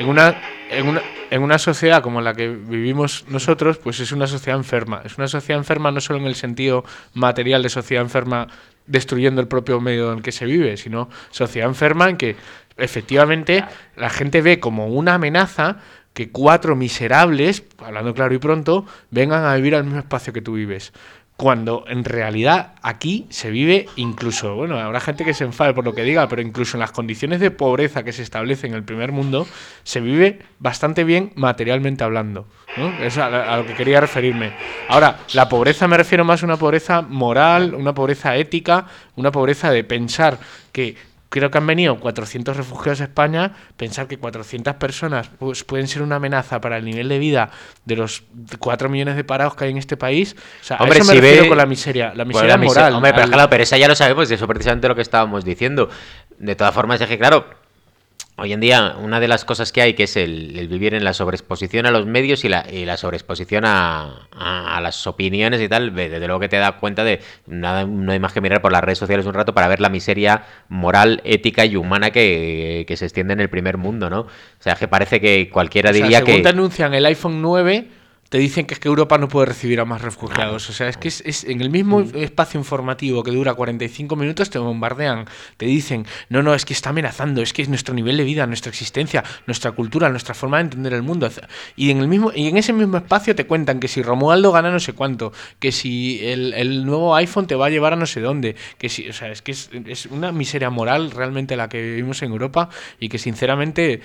En una sociedad como la que vivimos nosotros, pues es una sociedad enferma. Es una sociedad enferma no solo en el sentido material de sociedad enferma destruyendo el propio medio en el que se vive, sino sociedad enferma en que efectivamente la gente ve como una amenaza que 4 miserables, hablando claro y pronto, vengan a vivir al mismo espacio que tú vives. Cuando en realidad aquí se vive incluso, bueno, habrá gente que se enfade por lo que diga, pero incluso en las condiciones de pobreza que se establecen en el primer mundo, se vive bastante bien materialmente hablando, ¿no? Es a lo que quería referirme. Ahora, la pobreza me refiero más a una pobreza moral, una pobreza ética, una pobreza de pensar que... Creo que han venido 400 refugiados a España, pensar que 400 personas pues, pueden ser una amenaza para el nivel de vida de los 4 millones de parados que hay en este país. O sea, Hombre, a eso me si refiero ve- con la miseria Pues la moral. Hombre, pero claro, pero esa ya lo sabemos, eso precisamente lo que estábamos diciendo. De todas formas, es que claro, hoy en día una de las cosas que hay, que es el vivir en la sobreexposición a los medios y la sobreexposición a las opiniones y tal, desde luego que te da cuenta de nada, no hay más que mirar por las redes sociales un rato para ver la miseria moral, ética y humana que se extiende en el primer mundo, ¿no? O sea, que parece que cualquiera diría según que... te anuncian el iPhone 9, te dicen que es que Europa no puede recibir a más refugiados. O sea, es que es en el mismo espacio informativo que dura 45 minutos te bombardean. Te dicen, no, es que está amenazando, es que es nuestro nivel de vida, nuestra existencia, nuestra cultura, nuestra forma de entender el mundo. Y en ese mismo espacio te cuentan que si Romualdo gana no sé cuánto, que si el nuevo iPhone te va a llevar a no sé dónde, que si, o sea, es que es una miseria moral realmente la que vivimos en Europa y que sinceramente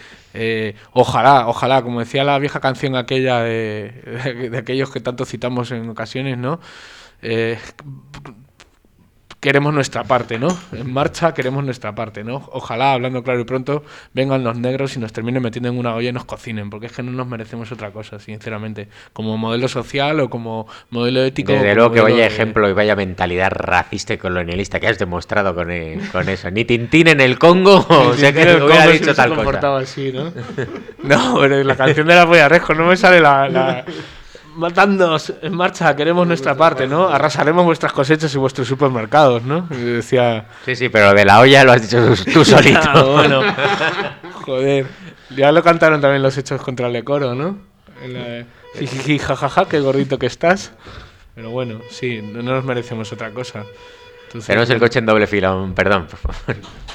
ojalá, como decía la vieja canción aquella de aquellos que tanto citamos en ocasiones, ¿no? queremos nuestra parte, ¿no? En marcha queremos nuestra parte, ¿no? Ojalá, hablando claro y pronto, vengan los negros y nos terminen metiendo en una olla y nos cocinen, porque es que no nos merecemos otra cosa, sinceramente. Como modelo social o como modelo ético. Desde como luego que modelo vaya de- ejemplo y vaya mentalidad racista y colonialista que has demostrado con eso. Ni Tintín en el Congo, o sea que Tintín en el te hubiera Congo dicho se tal comportaba cosa. así, ¿no? No, pero la canción de la Polla Rejo no me sale la... Matadnos, en marcha, queremos nuestra parte, ¿no? Arrasaremos vuestras cosechas y vuestros supermercados, ¿no? Y decía... Sí, pero de la olla lo has dicho tú solito. Ah, bueno. Joder. Ya lo cantaron también los Hechos contra el Decoro, ¿no? En la de, jijiji, jajaja, qué gordito que estás. Pero bueno, sí, no nos merecemos otra cosa. Entonces, Tenemos el coche en doble fila, perdón, por favor.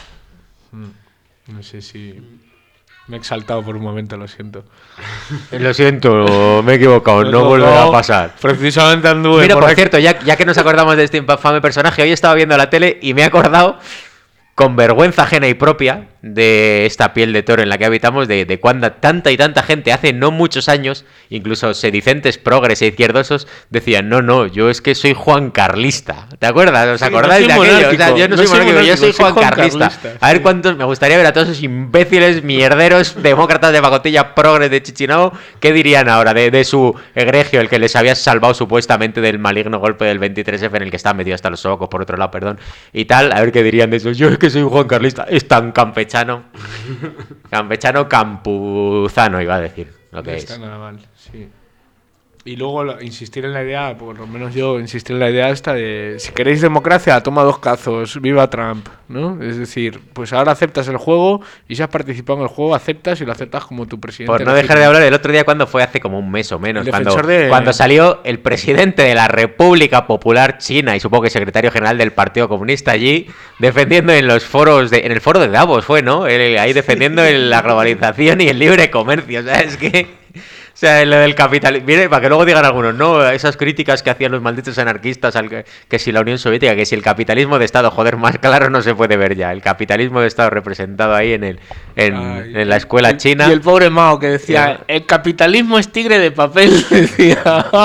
No sé si... Me he exaltado por un momento, lo siento. Lo siento, me he equivocado, no volverá a pasar. Precisamente anduve Mira, por aquí. cierto, ya que nos acordamos de este infame personaje, hoy estaba viendo la tele y me he acordado, con vergüenza ajena y propia, de esta piel de toro en la que habitamos, de cuando tanta y tanta gente hace no muchos años, incluso sedicentes, progres e izquierdosos, decían, no, yo es que soy Juan Carlista. ¿Te acuerdas? ¿Os Sí, acordáis no de soy aquello? O sea, monárquico, yo no no soy soy monárquico, yo soy monárquico, soy Juan Juan Carlista. Carlista, A ver sí. cuántos, me gustaría ver a todos esos imbéciles, mierderos, demócratas de pacotilla, progres de Chichinabo, ¿qué dirían ahora de su egregio, el que les había salvado supuestamente del maligno golpe del 23F en el que estaban metidos hasta los sobacos, por otro lado, perdón, y tal? A ver qué dirían de eso. Yo es que soy Juan Carlista, es tan campechano. Campechano campuzano, iba a decir lo que No es. está nada mal, sí. Y luego insistir en la idea, por lo menos yo insistir en la idea esta de si queréis democracia, toma 2 cazos, viva Trump, ¿no? Es decir, pues ahora aceptas el juego y si has participado en el juego, aceptas y lo aceptas como tu presidente. Por no dejar de hablar, el otro día cuando fue hace como un mes o menos, El cuando, defensor de- cuando salió el presidente de la República Popular China y supongo que secretario general del Partido Comunista allí, defendiendo en los foros, en el foro de Davos fue, ¿no? Ahí defendiendo la globalización y el libre comercio, o sea, es que... O sea, lo del capitalismo. Mire, para que luego digan algunos, no, esas críticas que hacían los malditos anarquistas, que si la Unión Soviética, que si el capitalismo de Estado, joder, más claro no se puede ver ya. El capitalismo de Estado representado ahí en la escuela china. Y el pobre Mao que decía, el capitalismo es tigre de papel, decía.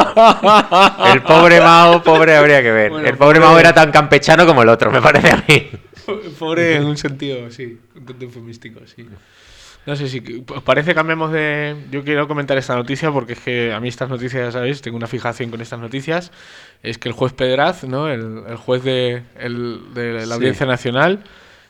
El pobre Mao, pobre habría que ver. Bueno, el pobre Mao era tan campechano como el otro, me parece a mí. Pobre en un sentido, sí, un tanto eufemístico, sí. No sé si os parece cambiamos de... Yo quiero comentar esta noticia porque es que a mí estas noticias, ya sabéis, tengo una fijación con estas noticias. Es que el juez Pedraz, ¿no? El juez de la Sí. Audiencia Nacional,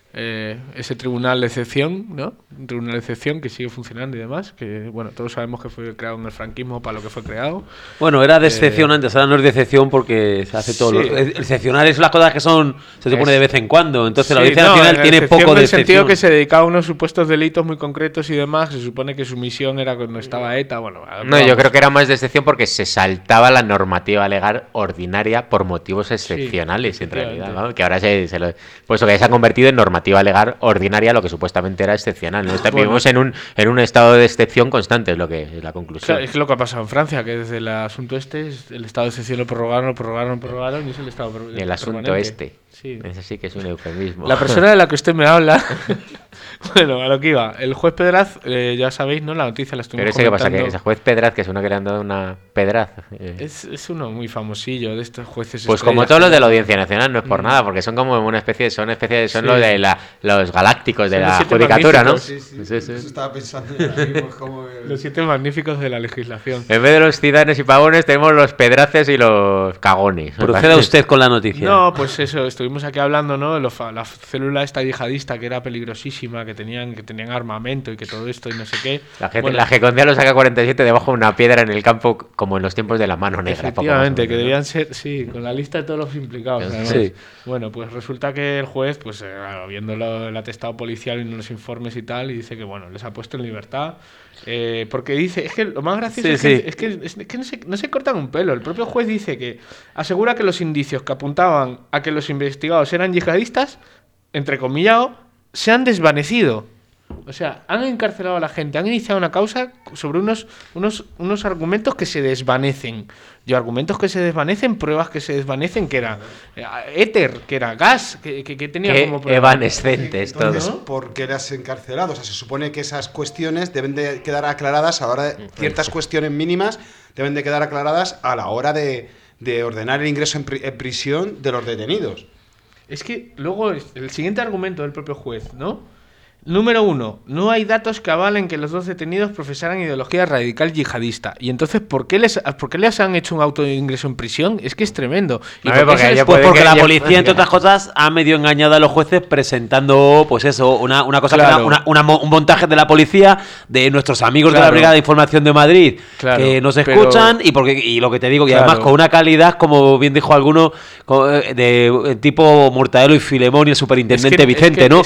ese tribunal de excepción, ¿no? Un tribunal de excepción que sigue funcionando y demás, que bueno, todos sabemos que fue creado en el franquismo para lo que fue creado. Bueno, era de excepción antes, ahora no es de excepción porque se hace todo. sí. Excepcionales son las cosas que son, se supone, de vez en cuando. Entonces la Sí, Audiencia no, Nacional tiene excepción poco en de el sentido excepción. que se dedicaba a unos supuestos delitos muy concretos y demás. Se supone que su misión era cuando estaba ETA. Bueno, No, yo creo que era más de excepción porque se saltaba la normativa legal ordinaria por motivos excepcionales, en realidad, efectivamente. ¿no? Que ahora puesto que se ha convertido en normativa legal ordinaria lo que supuestamente era excepcional, ¿no? Vivimos en un estado de excepción constante, es lo que es la conclusión. Claro, es lo que ha pasado en Francia, que desde el asunto el estado de excepción lo prorrogaron y es el estado Y el asunto permanente. este. Sí. Ese sí que es un eufemismo. La persona de la que usted me habla, bueno, a lo que iba, el juez Pedraz, ya sabéis, ¿no? La noticia la estuvimos Pero ese que pasa, que comentando. ese juez Pedraz, que es uno que le han dado una pedraz. Es uno muy famosillo de estos jueces. Pues como estrellas todos los que- de la Audiencia Nacional, no es por nada, porque son como una especie, son Sí. los de los galácticos de Son los la siete judicatura, ¿no? magníficos. Sí. Eso estaba pensando ahora mismo, es como Los 7 magníficos de la legislación. En vez de los cidanes y pavones, tenemos los pedraces y los cagones. Proceda usted con la noticia. No, pues eso, estuvimos aquí hablando, ¿no? De la célula esta yihadista que era peligrosísima, que tenían armamento y que todo esto y no sé qué. La gente, Bueno, la Geconcia los saca 47 debajo de una piedra en el campo, como en los tiempos de la mano negra. poco más o efectivamente, que menos, ¿no? debían ser, sí, con la lista de todos los implicados. Sí. además. Sí. Bueno, pues resulta que el juez, pues viendo el atestado policial y los informes y tal, y dice que, bueno, les ha puesto en libertad. Porque dice, es que lo más gracioso Sí, es que, sí. es que no se cortan un pelo. El propio juez dice que asegura que los indicios que apuntaban a que los investigados eran yihadistas, entrecomillado, se han desvanecido. O sea, han encarcelado a la gente, han iniciado una causa sobre unos argumentos que se desvanecen. Y argumentos que se desvanecen, pruebas que se desvanecen, que era éter, que era gas, que tenía Qué como prueba. evanescentes Entonces, todo. ¿por qué las encarcelado? O sea, se supone que esas cuestiones deben de quedar aclaradas ahora, ciertas cuestiones mínimas deben de quedar aclaradas a la hora de ordenar el ingreso en prisión de los detenidos. Es que luego el siguiente argumento del propio juez, ¿no? Número 1. No hay datos que avalen que los 2 detenidos profesaran ideología radical yihadista. Y entonces, ¿por qué les han hecho un auto de ingreso en prisión? Es que es tremendo. ¿Y A ver, por qué porque se les ya Pues puede porque que la ya- policía, entre otras cosas, ha medio engañado a los jueces presentando, pues eso, una cosa Claro. que era un montaje de la policía, de nuestros amigos de la Claro. Brigada de Información de Madrid, Claro, que nos pero- escuchan y lo que te digo, y Claro. además con una calidad, como bien dijo alguno, de tipo Mortadelo y Filemón y el superintendente Vicente, ¿no?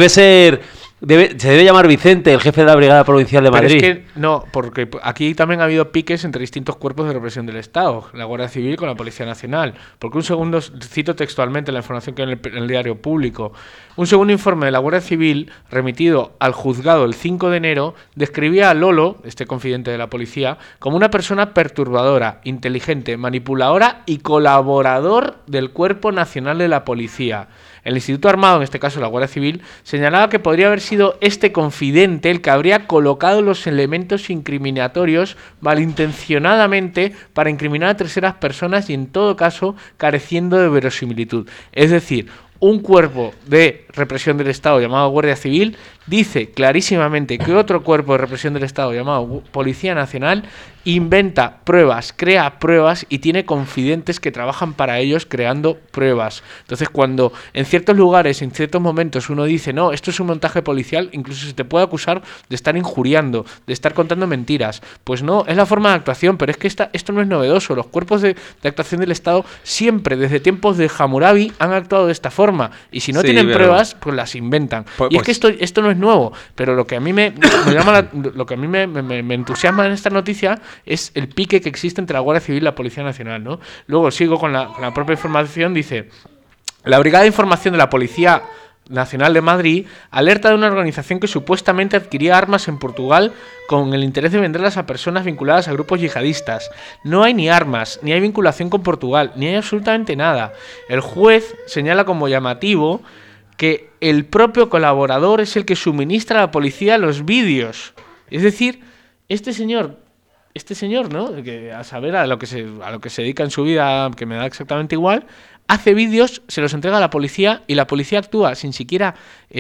Se debe llamar Vicente, el jefe de la Brigada Provincial de Pero Madrid. es que no, porque aquí también ha habido piques entre distintos cuerpos de represión del Estado, la Guardia Civil con la Policía Nacional. Porque un segundo, cito textualmente la información que hay en el diario público, un segundo informe de la Guardia Civil remitido al juzgado el 5 de enero describía a Lolo, este confidente de la policía, como una persona perturbadora, inteligente, manipuladora y colaborador del Cuerpo Nacional de la Policía. El Instituto Armado, en este caso la Guardia Civil, señalaba que podría haber sido este confidente el que habría colocado los elementos incriminatorios malintencionadamente para incriminar a terceras personas y en todo caso careciendo de verosimilitud. Es decir, un cuerpo de represión del Estado llamado Guardia Civil dice clarísimamente que otro cuerpo de represión del Estado llamado Policía Nacional inventa pruebas, crea pruebas y tiene confidentes que trabajan para ellos creando pruebas. Entonces, cuando en ciertos lugares, en ciertos momentos uno dice, no, esto es un montaje policial, incluso se te puede acusar de estar injuriando, de estar contando mentiras. Pues no, es la forma de actuación, pero es que esto no es novedoso. Los cuerpos de actuación del Estado siempre, desde tiempos de Hammurabi, han actuado de esta forma. Y si no Sí, tienen pero- pruebas, pues las inventan. Pues- Y es que esto no es nuevo, pero lo que a mí me llama lo que a mí me entusiasma en esta noticia es el pique que existe entre la Guardia Civil y la Policía Nacional, ¿no? Luego sigo con la propia información, dice: la Brigada de Información de la Policía Nacional de Madrid alerta de una organización que supuestamente adquiría armas en Portugal con el interés de venderlas a personas vinculadas a grupos yihadistas. No hay ni armas, ni hay vinculación con Portugal, ni hay absolutamente nada. El juez señala como llamativo que el propio colaborador es el que suministra a la policía los vídeos. Es decir, este señor, ¿no? Que a saber a lo que se dedica en su vida, que me da exactamente igual, hace vídeos, se los entrega a la policía y la policía actúa sin siquiera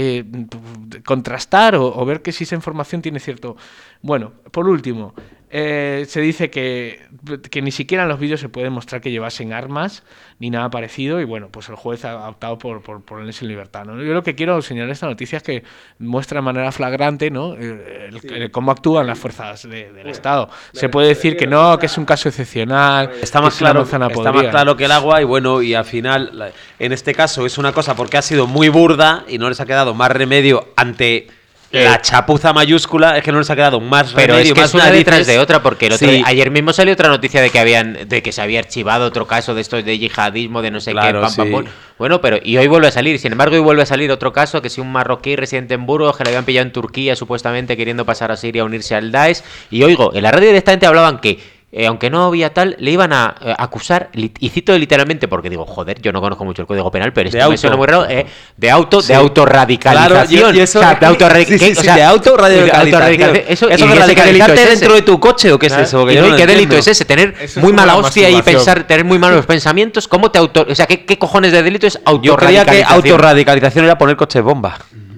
contrastar o ver que si esa información tiene cierto... Bueno, por último, se dice que ni siquiera en los vídeos se puede mostrar que llevasen armas ni nada parecido y bueno, pues el juez ha optado por ponerles en libertad, ¿no? Yo lo que quiero señalar esta noticia es que muestra de manera flagrante, ¿no? Cómo actúan las fuerzas del Estado. Se puede decir que no, que es un caso excepcional, Está más, que es una claro, manzana está más podrida. claro que el agua y bueno, y al final, en este caso es una cosa porque ha sido muy burda y no les ha quedado más remedio ante la chapuza mayúscula, es que no les ha quedado más Pero remedio, es que más es una narices. detrás de otra, porque el otro Sí. día- ayer mismo salió otra noticia de que se había archivado otro caso de estos de yihadismo, de no sé Claro, qué, pam, pam, sí. pam. Bueno, pero y hoy vuelve a salir. Sin embargo, hoy vuelve a salir otro caso, que si un marroquí residente en Burgos, que le habían pillado en Turquía, supuestamente queriendo pasar a Siria a unirse al Daesh. Y oigo, en la radio directamente hablaban que aunque no había tal, le iban a acusar, y cito literalmente porque digo, joder, yo no conozco mucho el Código Penal, pero esto me auto. suena muy raro, de Sí. autorradicalización. Claro, y eso, O sea, de autorradicalización. sí, sí, sí, de autorradicalización. Eso, ¿Eso y que ese qué delito radicalizarte es ese? dentro de tu coche o qué es ¿Sabes? eso? Que Y yo no, no ¿y qué lo delito entiendo. es ese? Tener Eso es muy como mala la hostia y masturbación. tener muy malos pensamientos. ¿Cómo te o sea, ¿qué cojones de delito es Yo creía que autorradicalización? autorradicalización era poner coches bomba.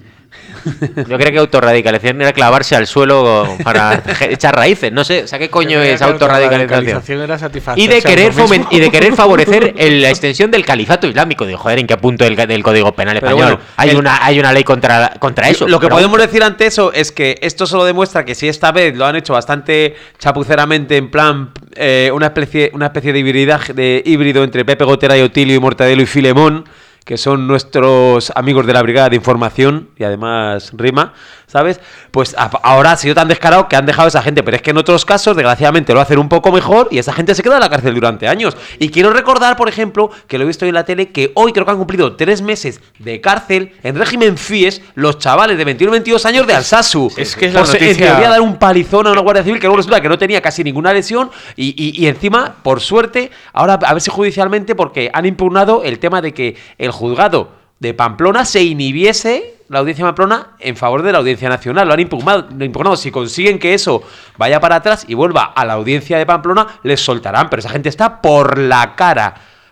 Yo creo que autorradicalización era clavarse al suelo para echar raíces. No sé, o sea, ¿qué coño es autorradicalización? Era satisfacerse Y de querer a uno mismo. y de querer favorecer la extensión del califato islámico. Digo, joder, ¿en qué punto del Código Penal Pero español bueno, hay una ley contra eso? Lo que Pero- podemos decir ante eso es que esto solo demuestra que si esta vez lo han hecho bastante chapuceramente, en plan una especie de híbrido entre Pepe Gotera y Otilio y Mortadelo y Filemón, que son nuestros amigos de la Brigada de Información y además rima, ¿sabes? Pues ahora ha sido tan descarado que han dejado a esa gente, pero es que en otros casos, desgraciadamente, lo hacen un poco mejor y esa gente se queda en la cárcel durante años. Y quiero recordar, por ejemplo, que lo he visto hoy en la tele, que hoy creo que han cumplido 3 meses de cárcel en régimen FIES los chavales de 21 22 años de Alsasu. Es que es la Por en noticia- teoría dar un palizón a una Guardia Civil que luego resulta que no tenía casi ninguna lesión y encima, por suerte, ahora a ver si judicialmente, porque han impugnado el tema de que el juzgado de Pamplona se inhibiese la audiencia de Pamplona en favor de la audiencia nacional. Lo han impugnado. Si consiguen que eso vaya para atrás y vuelva a la audiencia de Pamplona, les soltarán. Pero esa gente está por la cara.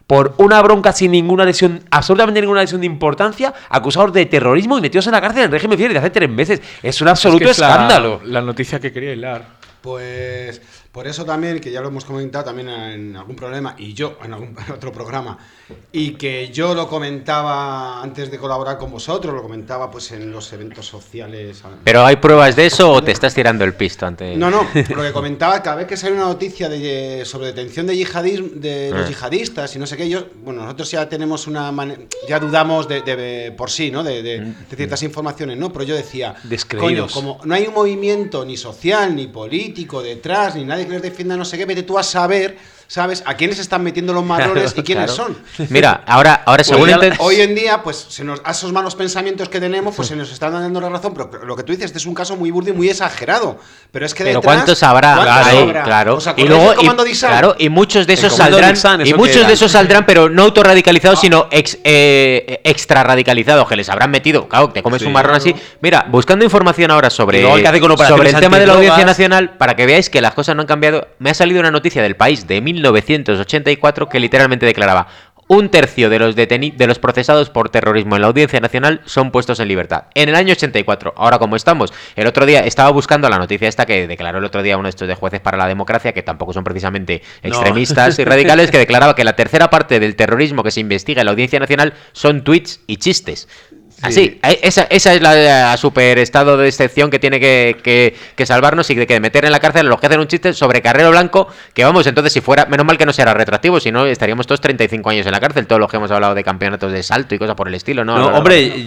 por una bronca sin ninguna lesión, absolutamente ninguna lesión de importancia, acusados de terrorismo y metidos en la cárcel en régimen fiel de hace 3 meses. Es un absoluto escándalo. La noticia que quería hilar. Pues por eso también, que ya lo hemos comentado también en algún problema, y yo en algún otro programa, y que yo lo comentaba antes de colaborar con vosotros, lo comentaba pues en los eventos sociales. ¿Pero hay pruebas de eso o te estás tirando el pisto ante...? No, lo que comentaba, cada vez que sale una noticia sobre detención de yihadismo, de los yihadistas y no sé qué, bueno, nosotros ya tenemos ya dudamos de por sí, ¿no? De ciertas informaciones, ¿no? Pero yo decía, descreídos. Coño, como no hay un movimiento ni social, ni político detrás, ni nadie que les defienda no sé qué, vete tú a saber, ¿sabes? A quiénes están metiendo los marrones y quiénes son. Mira, ahora según hoy en día, pues a esos malos pensamientos que tenemos, pues se nos están dando la razón, pero lo que tú dices este es un caso muy burdo y muy exagerado. Pero es que pero detrás, ¿cuántos habrá? Claro. ¿Os acordáis del Comando Disan? Claro, y muchos de esos saldrán, pero no autorradicalizados, sino extra radicalizados, que les habrán metido. Claro, te comes un marrón así. Mira, buscando información ahora sobre el tema de la Audiencia Nacional, para que veáis que las cosas no han cambiado, me ha salido una noticia del País de 1984 que literalmente declaraba: 1/3 de los procesados por terrorismo en la Audiencia Nacional son puestos en libertad. En el año 84. Ahora, ¿cómo estamos? El otro día estaba buscando la noticia esta que declaró el otro día uno de estos de Jueces para la Democracia, que tampoco son precisamente extremistas y radicales, que declaraba que la tercera parte del terrorismo que se investiga en la Audiencia Nacional son tweets y chistes. Así, esa es la super estado de excepción que tiene que salvarnos y que meter en la cárcel a los que hacen un chiste sobre Carrero Blanco, que vamos, entonces si fuera, menos mal que no será retroactivo, si no estaríamos todos 35 años en la cárcel, todos los que hemos hablado de campeonatos de salto y cosas por el estilo, ¿no? Hombre,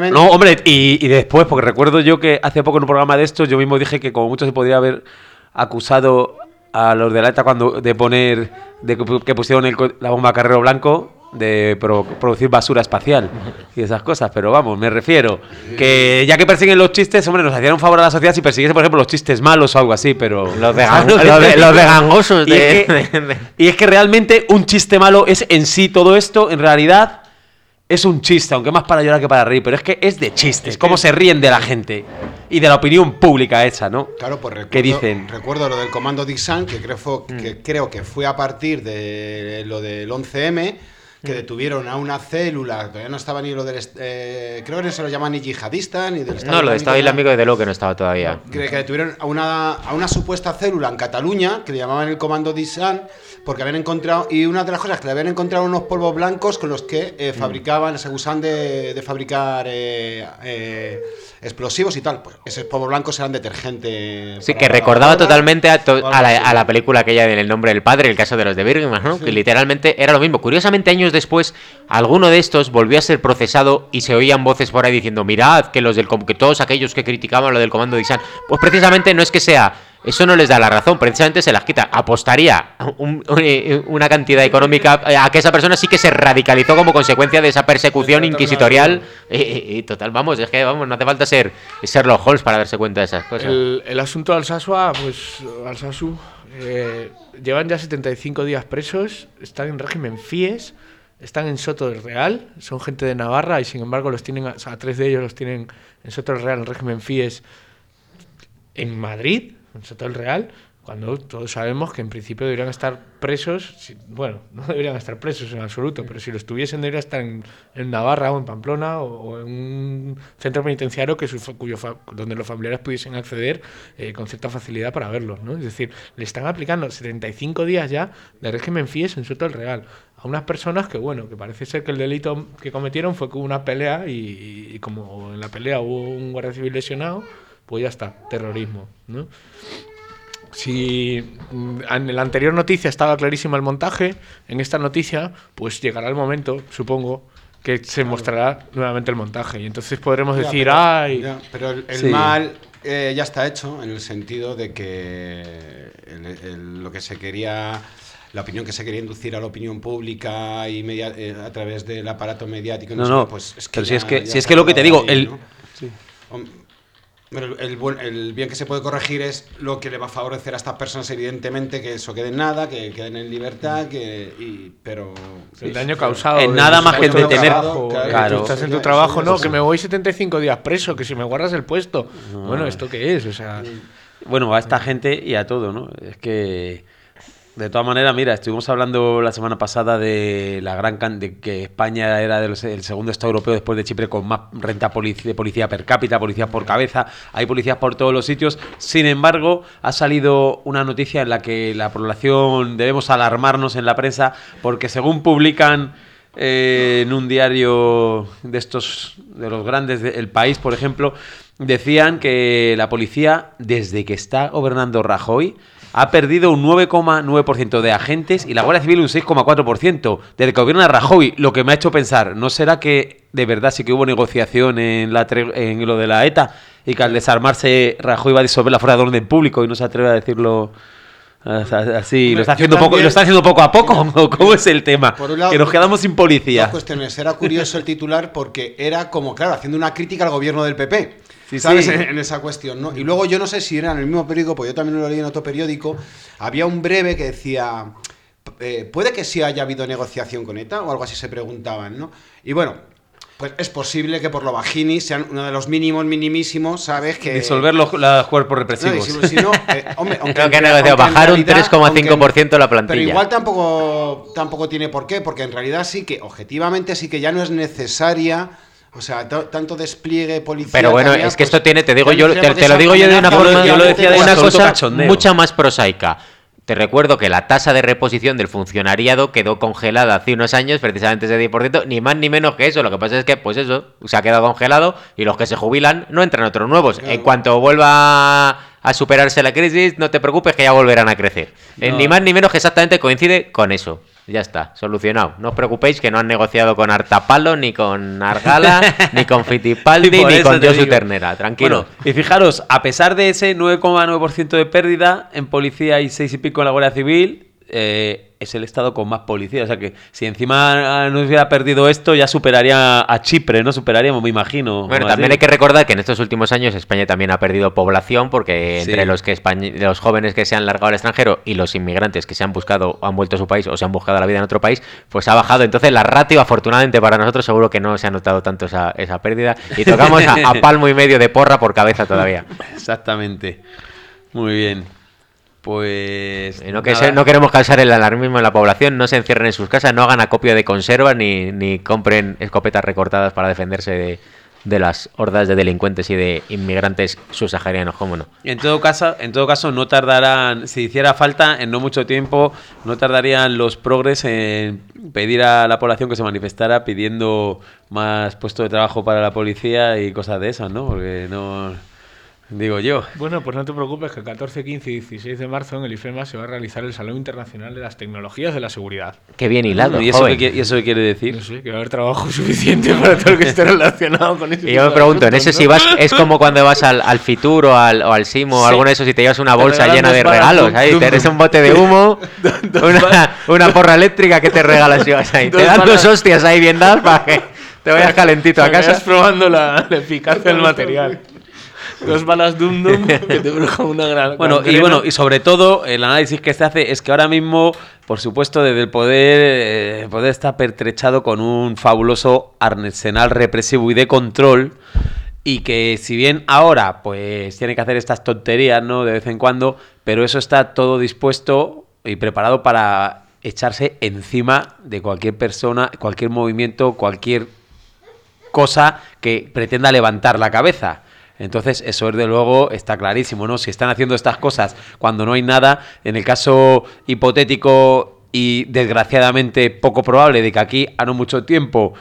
y después, porque recuerdo yo que hace poco en un programa de estos, yo mismo dije que como mucho se podría haber acusado a los de la ETA que pusieron la bomba a Carrero Blanco de producir basura espacial y esas cosas, pero vamos, me refiero que ya que persiguen los chistes, hombre, nos hacían un favor a la sociedad si persiguiesen, por ejemplo, los chistes malos o algo así, pero los de gangosos y es que realmente un chiste malo es en sí todo esto, en realidad es un chiste, aunque más para llorar que para reír, pero es que es de chistes, cómo se ríen de la gente y de la opinión pública hecha, ¿no? Claro, pues ¿qué dicen? Recuerdo lo del Comando Disan, que creo que fue a partir de lo del 11M, que detuvieron a una célula, todavía no estaba ni lo del... creo que no se lo llaman ni yihadista, ni del Estado No, lo de Estado Islámico desde luego que no estaba todavía. Que detuvieron a una supuesta célula en Cataluña, que le llamaban el Comando Disan, porque habían encontrado, y una de las cosas que le habían encontrado unos polvos blancos con los que fabricaban, se usan de fabricar explosivos y tal. Pues esos polvos blancos eran detergente. Sí, que recordaba totalmente a la película aquella del Nombre del Padre, el caso de los de Birmingham, ¿no? Sí. Que literalmente era lo mismo. Curiosamente, años después, alguno de estos volvió a ser procesado y se oían voces por ahí diciendo: mirad, que que todos aquellos que criticaban lo del Comando Disan, pues precisamente no es que sea... Eso no les da la razón, precisamente se las quita. Apostaría una cantidad económica a que esa persona sí que se radicalizó como consecuencia de esa persecución inquisitorial. Y total, vamos, es que vamos, no hace falta ser Sherlock Holmes para darse cuenta de esas cosas. El asunto de Alsasua, pues Alsasu, llevan ya 75 días presos, están en régimen FIES, están en Soto del Real, son gente de Navarra y sin embargo los tienen, o sea, 3 de ellos los tienen en Soto del Real en régimen FIES en Madrid, en Soto del Real, cuando todos sabemos que en principio deberían estar presos, bueno, no deberían estar presos en absoluto, pero si lo estuviesen deberían estar en Navarra o en Pamplona o en un centro penitenciario donde los familiares pudiesen acceder con cierta facilidad para verlos, ¿no? Es decir, le están aplicando 75 días ya de régimen FIES en Soto del Real a unas personas que, bueno, que parece ser que el delito que cometieron fue con una pelea y como en la pelea hubo un guardia civil lesionado, pues ya está, terrorismo, ¿no? Si en la anterior noticia estaba clarísimo el montaje, en esta noticia pues llegará el momento, supongo, que se mostrará nuevamente el montaje y entonces podremos decir, pero el mal ya está hecho, en el sentido de que lo que se quería... La opinión que se quería inducir a la opinión pública y a través del aparato mediático, pues es que pero si es que lo que te digo, ahí, ¿no? Sí. Pero el bien que se puede corregir es lo que le va a favorecer a estas personas, evidentemente, que eso quede en nada, que queden en libertad, pero... El daño causado... En nada más que el detener... Claro. Tú estás en tu trabajo, no, que me voy 75 días preso, que si me guardas el puesto. Bueno, ¿esto qué es? O sea... Bueno, a esta gente y a todo, ¿no? Es que... De todas maneras, mira, estuvimos hablando la semana pasada de de que España era el segundo estado europeo después de Chipre con más renta de policía per cápita, policías por cabeza. Hay policías por todos los sitios. Sin embargo, ha salido una noticia en la que la población debemos alarmarnos en la prensa porque según publican en un diario de estos, de los grandes del país, por ejemplo, decían que la policía, desde que está gobernando Rajoy, ha perdido un 9,9% de agentes y la Guardia Civil un 6,4% desde que gobierna Rajoy, lo que me ha hecho pensar, ¿no será que de verdad sí que hubo negociación en lo de la ETA y que al desarmarse Rajoy va a disolver la fuerza de orden público y no se atreve a decirlo así? Hombre, lo está haciendo poco a poco. ¿Cómo es el tema? Por un lado, que nos quedamos sin policía. Dos cuestiones. Era curioso el titular porque era como, claro, haciendo una crítica al gobierno del PP. Sí, ¿Sabes? sí. En esa cuestión, ¿no? Y luego yo no sé si era en el mismo periódico, pues yo también lo leí en otro periódico, había un breve que decía, ¿puede que sí haya habido negociación con ETA? O algo así se preguntaban, ¿no? Y bueno, pues es posible que por lo bajini sean uno de los minimísimos, ¿sabes? Que Disolver los cuerpos represivos. No, si no, hombre, Creo que han negociado bajar un 3,5% la plantilla. Pero igual tampoco tiene por qué, porque en realidad sí que, objetivamente, sí que ya no es necesaria. O sea, tanto despliegue policial. Pero bueno, también, es que pues, esto tiene, te lo digo yo de una amenaza, forma, yo lo decía de una absoluto cosa cachondeo. mucha más prosaica. Te recuerdo que la tasa de reposición del funcionariado quedó congelada hace unos años, precisamente ese 10%, ni más ni menos que eso. Lo que pasa es que, pues eso, se ha quedado congelado y los que se jubilan no entran otros nuevos. Claro. En cuanto vuelva a superarse la crisis, no te preocupes que ya volverán a crecer. No. Ni más ni menos que exactamente coincide con eso. Ya está, solucionado. No os preocupéis que no han negociado con Artapalo, ni con Argala, ni con Fittipaldi, Y por ni eso con te Josu digo. Ternera. Tranquilo. Bueno, y fijaros, a pesar de ese 9,9% de pérdida en policía y 6 y pico en la Guardia Civil, es el estado con más policía. O sea que si encima no hubiera perdido esto, ya superaría a Chipre, ¿no? Superaríamos, me imagino. Bueno, o también así. hay que recordar que en estos últimos años España también ha perdido población porque Sí. entre los jóvenes que se han largado al extranjero y los inmigrantes que se han buscado o han vuelto a su país o se han buscado la vida en otro país, pues ha bajado. Entonces la ratio, afortunadamente para nosotros, seguro que no se ha notado tanto esa pérdida y tocamos a palmo y medio de porra por cabeza todavía. Exactamente. Muy bien. Pues... Y no nada. queremos causar el alarmismo en la población, no se encierren en sus casas, no hagan acopio de conserva ni compren escopetas recortadas para defenderse de las hordas de delincuentes y de inmigrantes subsaharianos, cómo no. En todo caso, no tardarán, si hiciera falta, en no mucho tiempo, no tardarían los progres en pedir a la población que se manifestara pidiendo más puestos de trabajo para la policía y cosas de esas, ¿no? Porque no... Digo yo. Bueno, pues no te preocupes que el 14, 15 y 16 de marzo en el IFEMA se va a realizar el Salón Internacional de las Tecnologías de la Seguridad. Qué bien hilado, ¿Y eso, joven. ¿y eso qué quiere decir? No sé, que va a haber trabajo suficiente para todo lo que esté relacionado con eso. Y yo me pregunto, en ese si vas, es como cuando vas al Fitur o al Simo o Sí. alguno de esos y te llevas una Te bolsa regalan llena dos de balas, regalos, ahí te eres un bote de humo, una porra eléctrica que te regalas y vas ahí. Te Dos dan balas. 2 hostias ahí bien dadas para que te vayas calentito a Para que casa. vayas probando la eficacia del material. 2 balas Dum Dum que te brujan una gran. Bueno, y sobre todo, el análisis que se hace es que ahora mismo, por supuesto, desde el poder está pertrechado con un fabuloso arsenal represivo y de control, y que si bien ahora pues tiene que hacer estas tonterías, ¿no?, de vez en cuando, pero eso está todo dispuesto y preparado para echarse encima de cualquier persona, cualquier movimiento, cualquier cosa que pretenda levantar la cabeza. Entonces, eso desde luego está clarísimo, ¿no? Si están haciendo estas cosas cuando no hay nada, en el caso hipotético y desgraciadamente poco probable de que aquí a no mucho tiempo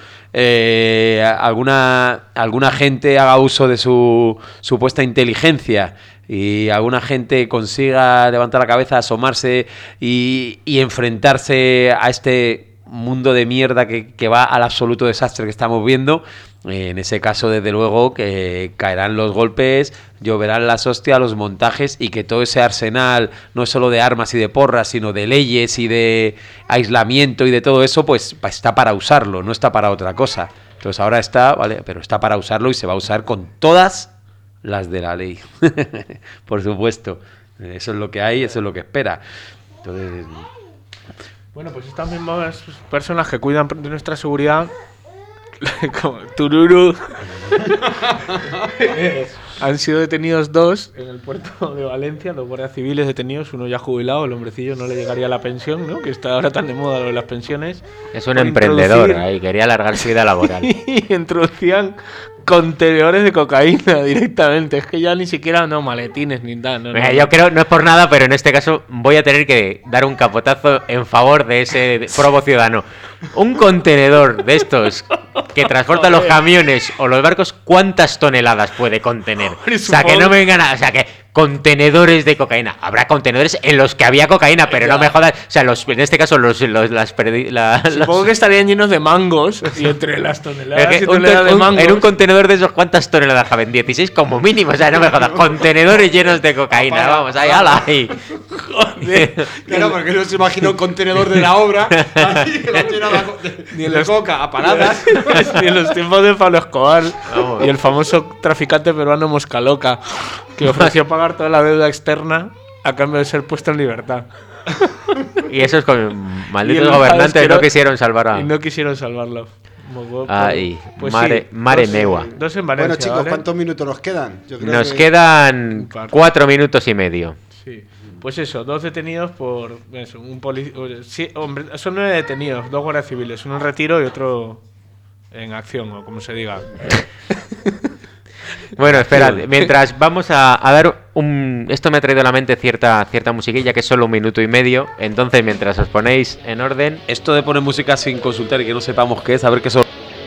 alguna gente haga uso de su supuesta inteligencia y alguna gente consiga levantar la cabeza, asomarse y enfrentarse a este mundo de mierda que va al absoluto desastre que estamos viendo. En ese caso, desde luego, que caerán los golpes, lloverán las hostias, los montajes, y que todo ese arsenal, no solo de armas y de porras, sino de leyes y de aislamiento y de todo eso, pues está para usarlo, no está para otra cosa. Entonces ahora está, ¿vale? Pero está para usarlo y se va a usar con todas las de la ley. Por supuesto. Eso es lo que hay, eso es lo que espera. Entonces... Bueno, pues estas mismas personas que cuidan de nuestra seguridad, como Tururu, Han sido detenidos 2 en el puerto de Valencia, 2 guardias civiles detenidos, uno ya jubilado, el hombrecillo no le llegaría la pensión, ¿no? Que está ahora tan de moda lo de las pensiones. Es un Por emprendedor introducir- ahí, quería alargar su vida laboral. Y introducían contenedores de cocaína directamente. Es que ya ni siquiera maletines ni nada. No, Mira, no. yo creo, no es por nada, pero en este caso voy a tener que dar un capotazo en favor de ese probo ciudadano. Un contenedor de estos que transporta los camiones o los barcos, ¿cuántas toneladas puede contener? Hombre, O sea, que supongo- no me vengan a... O sea, que contenedores de cocaína. Habrá contenedores en los que había cocaína, pero no me jodas. O sea, en este caso Supongo que estarían llenos de mangos y entre las toneladas es que y toneladas de mangos. en un contenedor de esos, ¿cuántas toneladas caben? 16 como mínimo, o sea, no me jodas. Contenedores llenos de cocaína, vamos, ahí, ala, ahí. Claro, porque no se imagina un contenedor de la obra ahí, que lo llenaba Ni en de los- coca a paradas. Ni en los tiempos de Pablo Escobar Vamos. y el famoso traficante peruano Moscaloca, que ofreció pagar toda la deuda externa a cambio de ser puesto en libertad. Y esos malditos Y el gobernantes asquero- no quisieron salvar a... Y no quisieron salvarlo. Ay, Pues mare- sí, mare dos- meua. Dos en Valencia, Bueno, chicos, ¿vale? ¿cuántos minutos nos quedan? Yo creo Nos que- quedan Un par. 4 minutos y medio. Sí. Pues eso, 2 detenidos por eso, un hombre, son 9 detenidos, 2 guardias civiles, uno en retiro y otro en acción, o como se diga. Bueno, esperad, mientras vamos a dar un... Esto me ha traído a la mente cierta musiquilla, que es solo 1 minuto y medio. Entonces, mientras os ponéis en orden... Esto de poner música sin consultar y que no sepamos qué es, a ver qué son.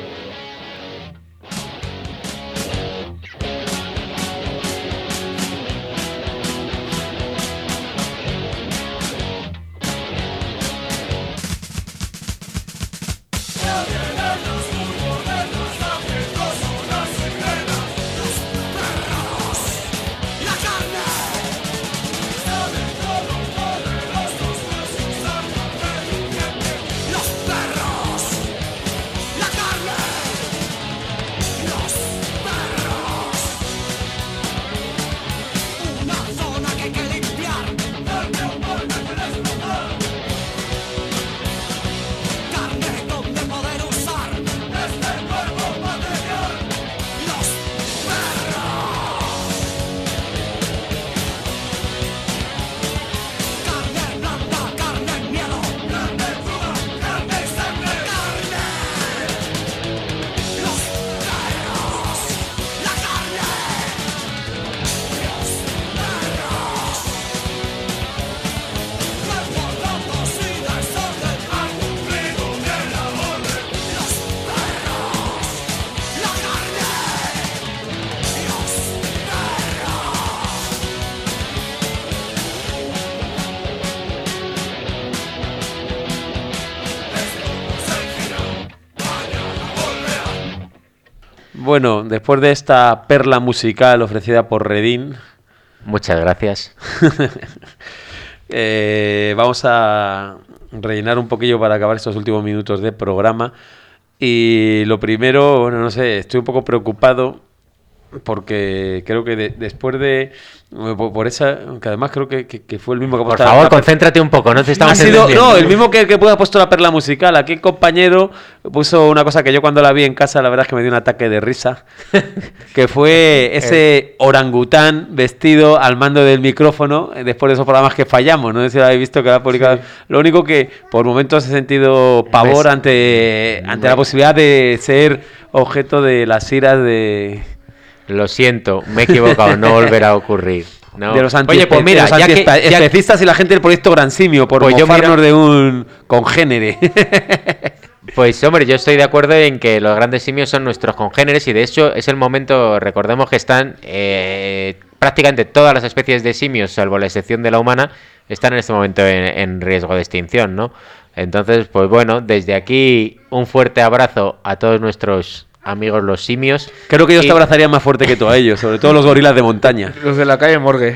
Bueno, después de esta perla musical ofrecida por Redín, Muchas gracias. vamos a rellenar un poquillo para acabar estos últimos minutos de programa. Y lo primero, bueno, no sé, estoy un poco preocupado porque creo que después de... Por esa... Que además creo que fue el mismo que ha Por puesto favor, la- concéntrate un poco, no te Ha estamos sido, entendiendo. no, el mismo que ha puesto la perla musical. Aquí el compañero puso una cosa que yo cuando la vi en casa, la verdad es que me dio un ataque de risa. Que fue ese orangután vestido al mando del micrófono después de esos programas que fallamos. No sé si lo habéis visto que lo ha publicado. Lo único que por momentos he sentido pavor ante la posibilidad de ser objeto de las iras de Lo siento, me he equivocado, no volverá a ocurrir. No. los Oye, pues mira, ya que, especistas y la gente del proyecto Gran Simio por Pues yo mofarnos mira- de un congénere. Pues hombre, yo estoy de acuerdo en que los grandes simios son nuestros congéneres y de hecho es el momento, recordemos que están prácticamente todas las especies de simios, salvo la excepción de la humana, están en este momento en riesgo de extinción, ¿no? Entonces, pues bueno, desde aquí un fuerte abrazo a todos nuestros amigos los simios. Creo que ellos Y- te abrazarían más fuerte que tú a ellos, sobre todo los gorilas de montaña. Los de la calle Morgue.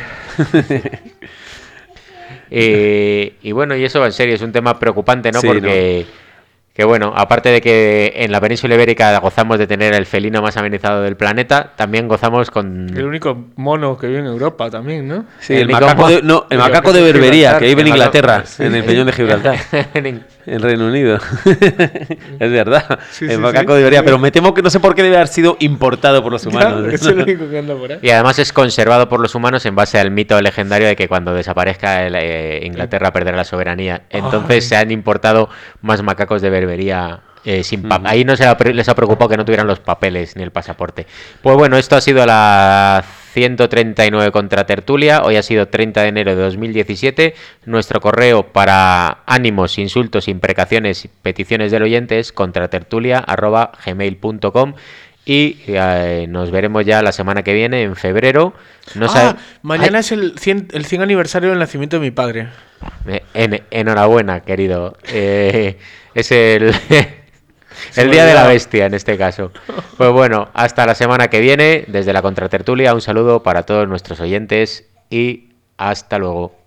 Y bueno, y eso en serio es un tema preocupante, ¿no? Sí, Porque, que bueno, aparte de que en la península ibérica gozamos de tener el felino más amenizado del planeta, también gozamos con... El único mono que vive en Europa también, ¿no? Sí, El el macaco micrófono- el macaco de Berbería, que vive en el macaco- Inglaterra, en el peñón de Gibraltar. en Reino Unido. Es verdad. Sí, el sí, macaco sí. de Iberia, pero me temo que no sé por qué debe haber sido importado por los humanos. Claro, eso es lo único que anda por ahí. Y además es conservado por los humanos en base al mito legendario de que cuando desaparezca Inglaterra perderá la soberanía. Entonces se han importado más macacos de Berbería sin ahí no les ha preocupado que no tuvieran los papeles ni el pasaporte. Pues bueno, esto ha sido la 139 Contratertulia. Hoy ha sido 30 de enero de 2017. Nuestro correo para ánimos, insultos, imprecaciones y peticiones del oyente es contratertulia@gmail.com. Y nos veremos ya la semana que viene, en febrero. Mañana es el 100 aniversario del nacimiento de mi padre. Enhorabuena, querido. Es el Día de la Bestia, en este caso. Pues bueno, hasta la semana que viene. Desde la Contratertulia, un saludo para todos nuestros oyentes y hasta luego.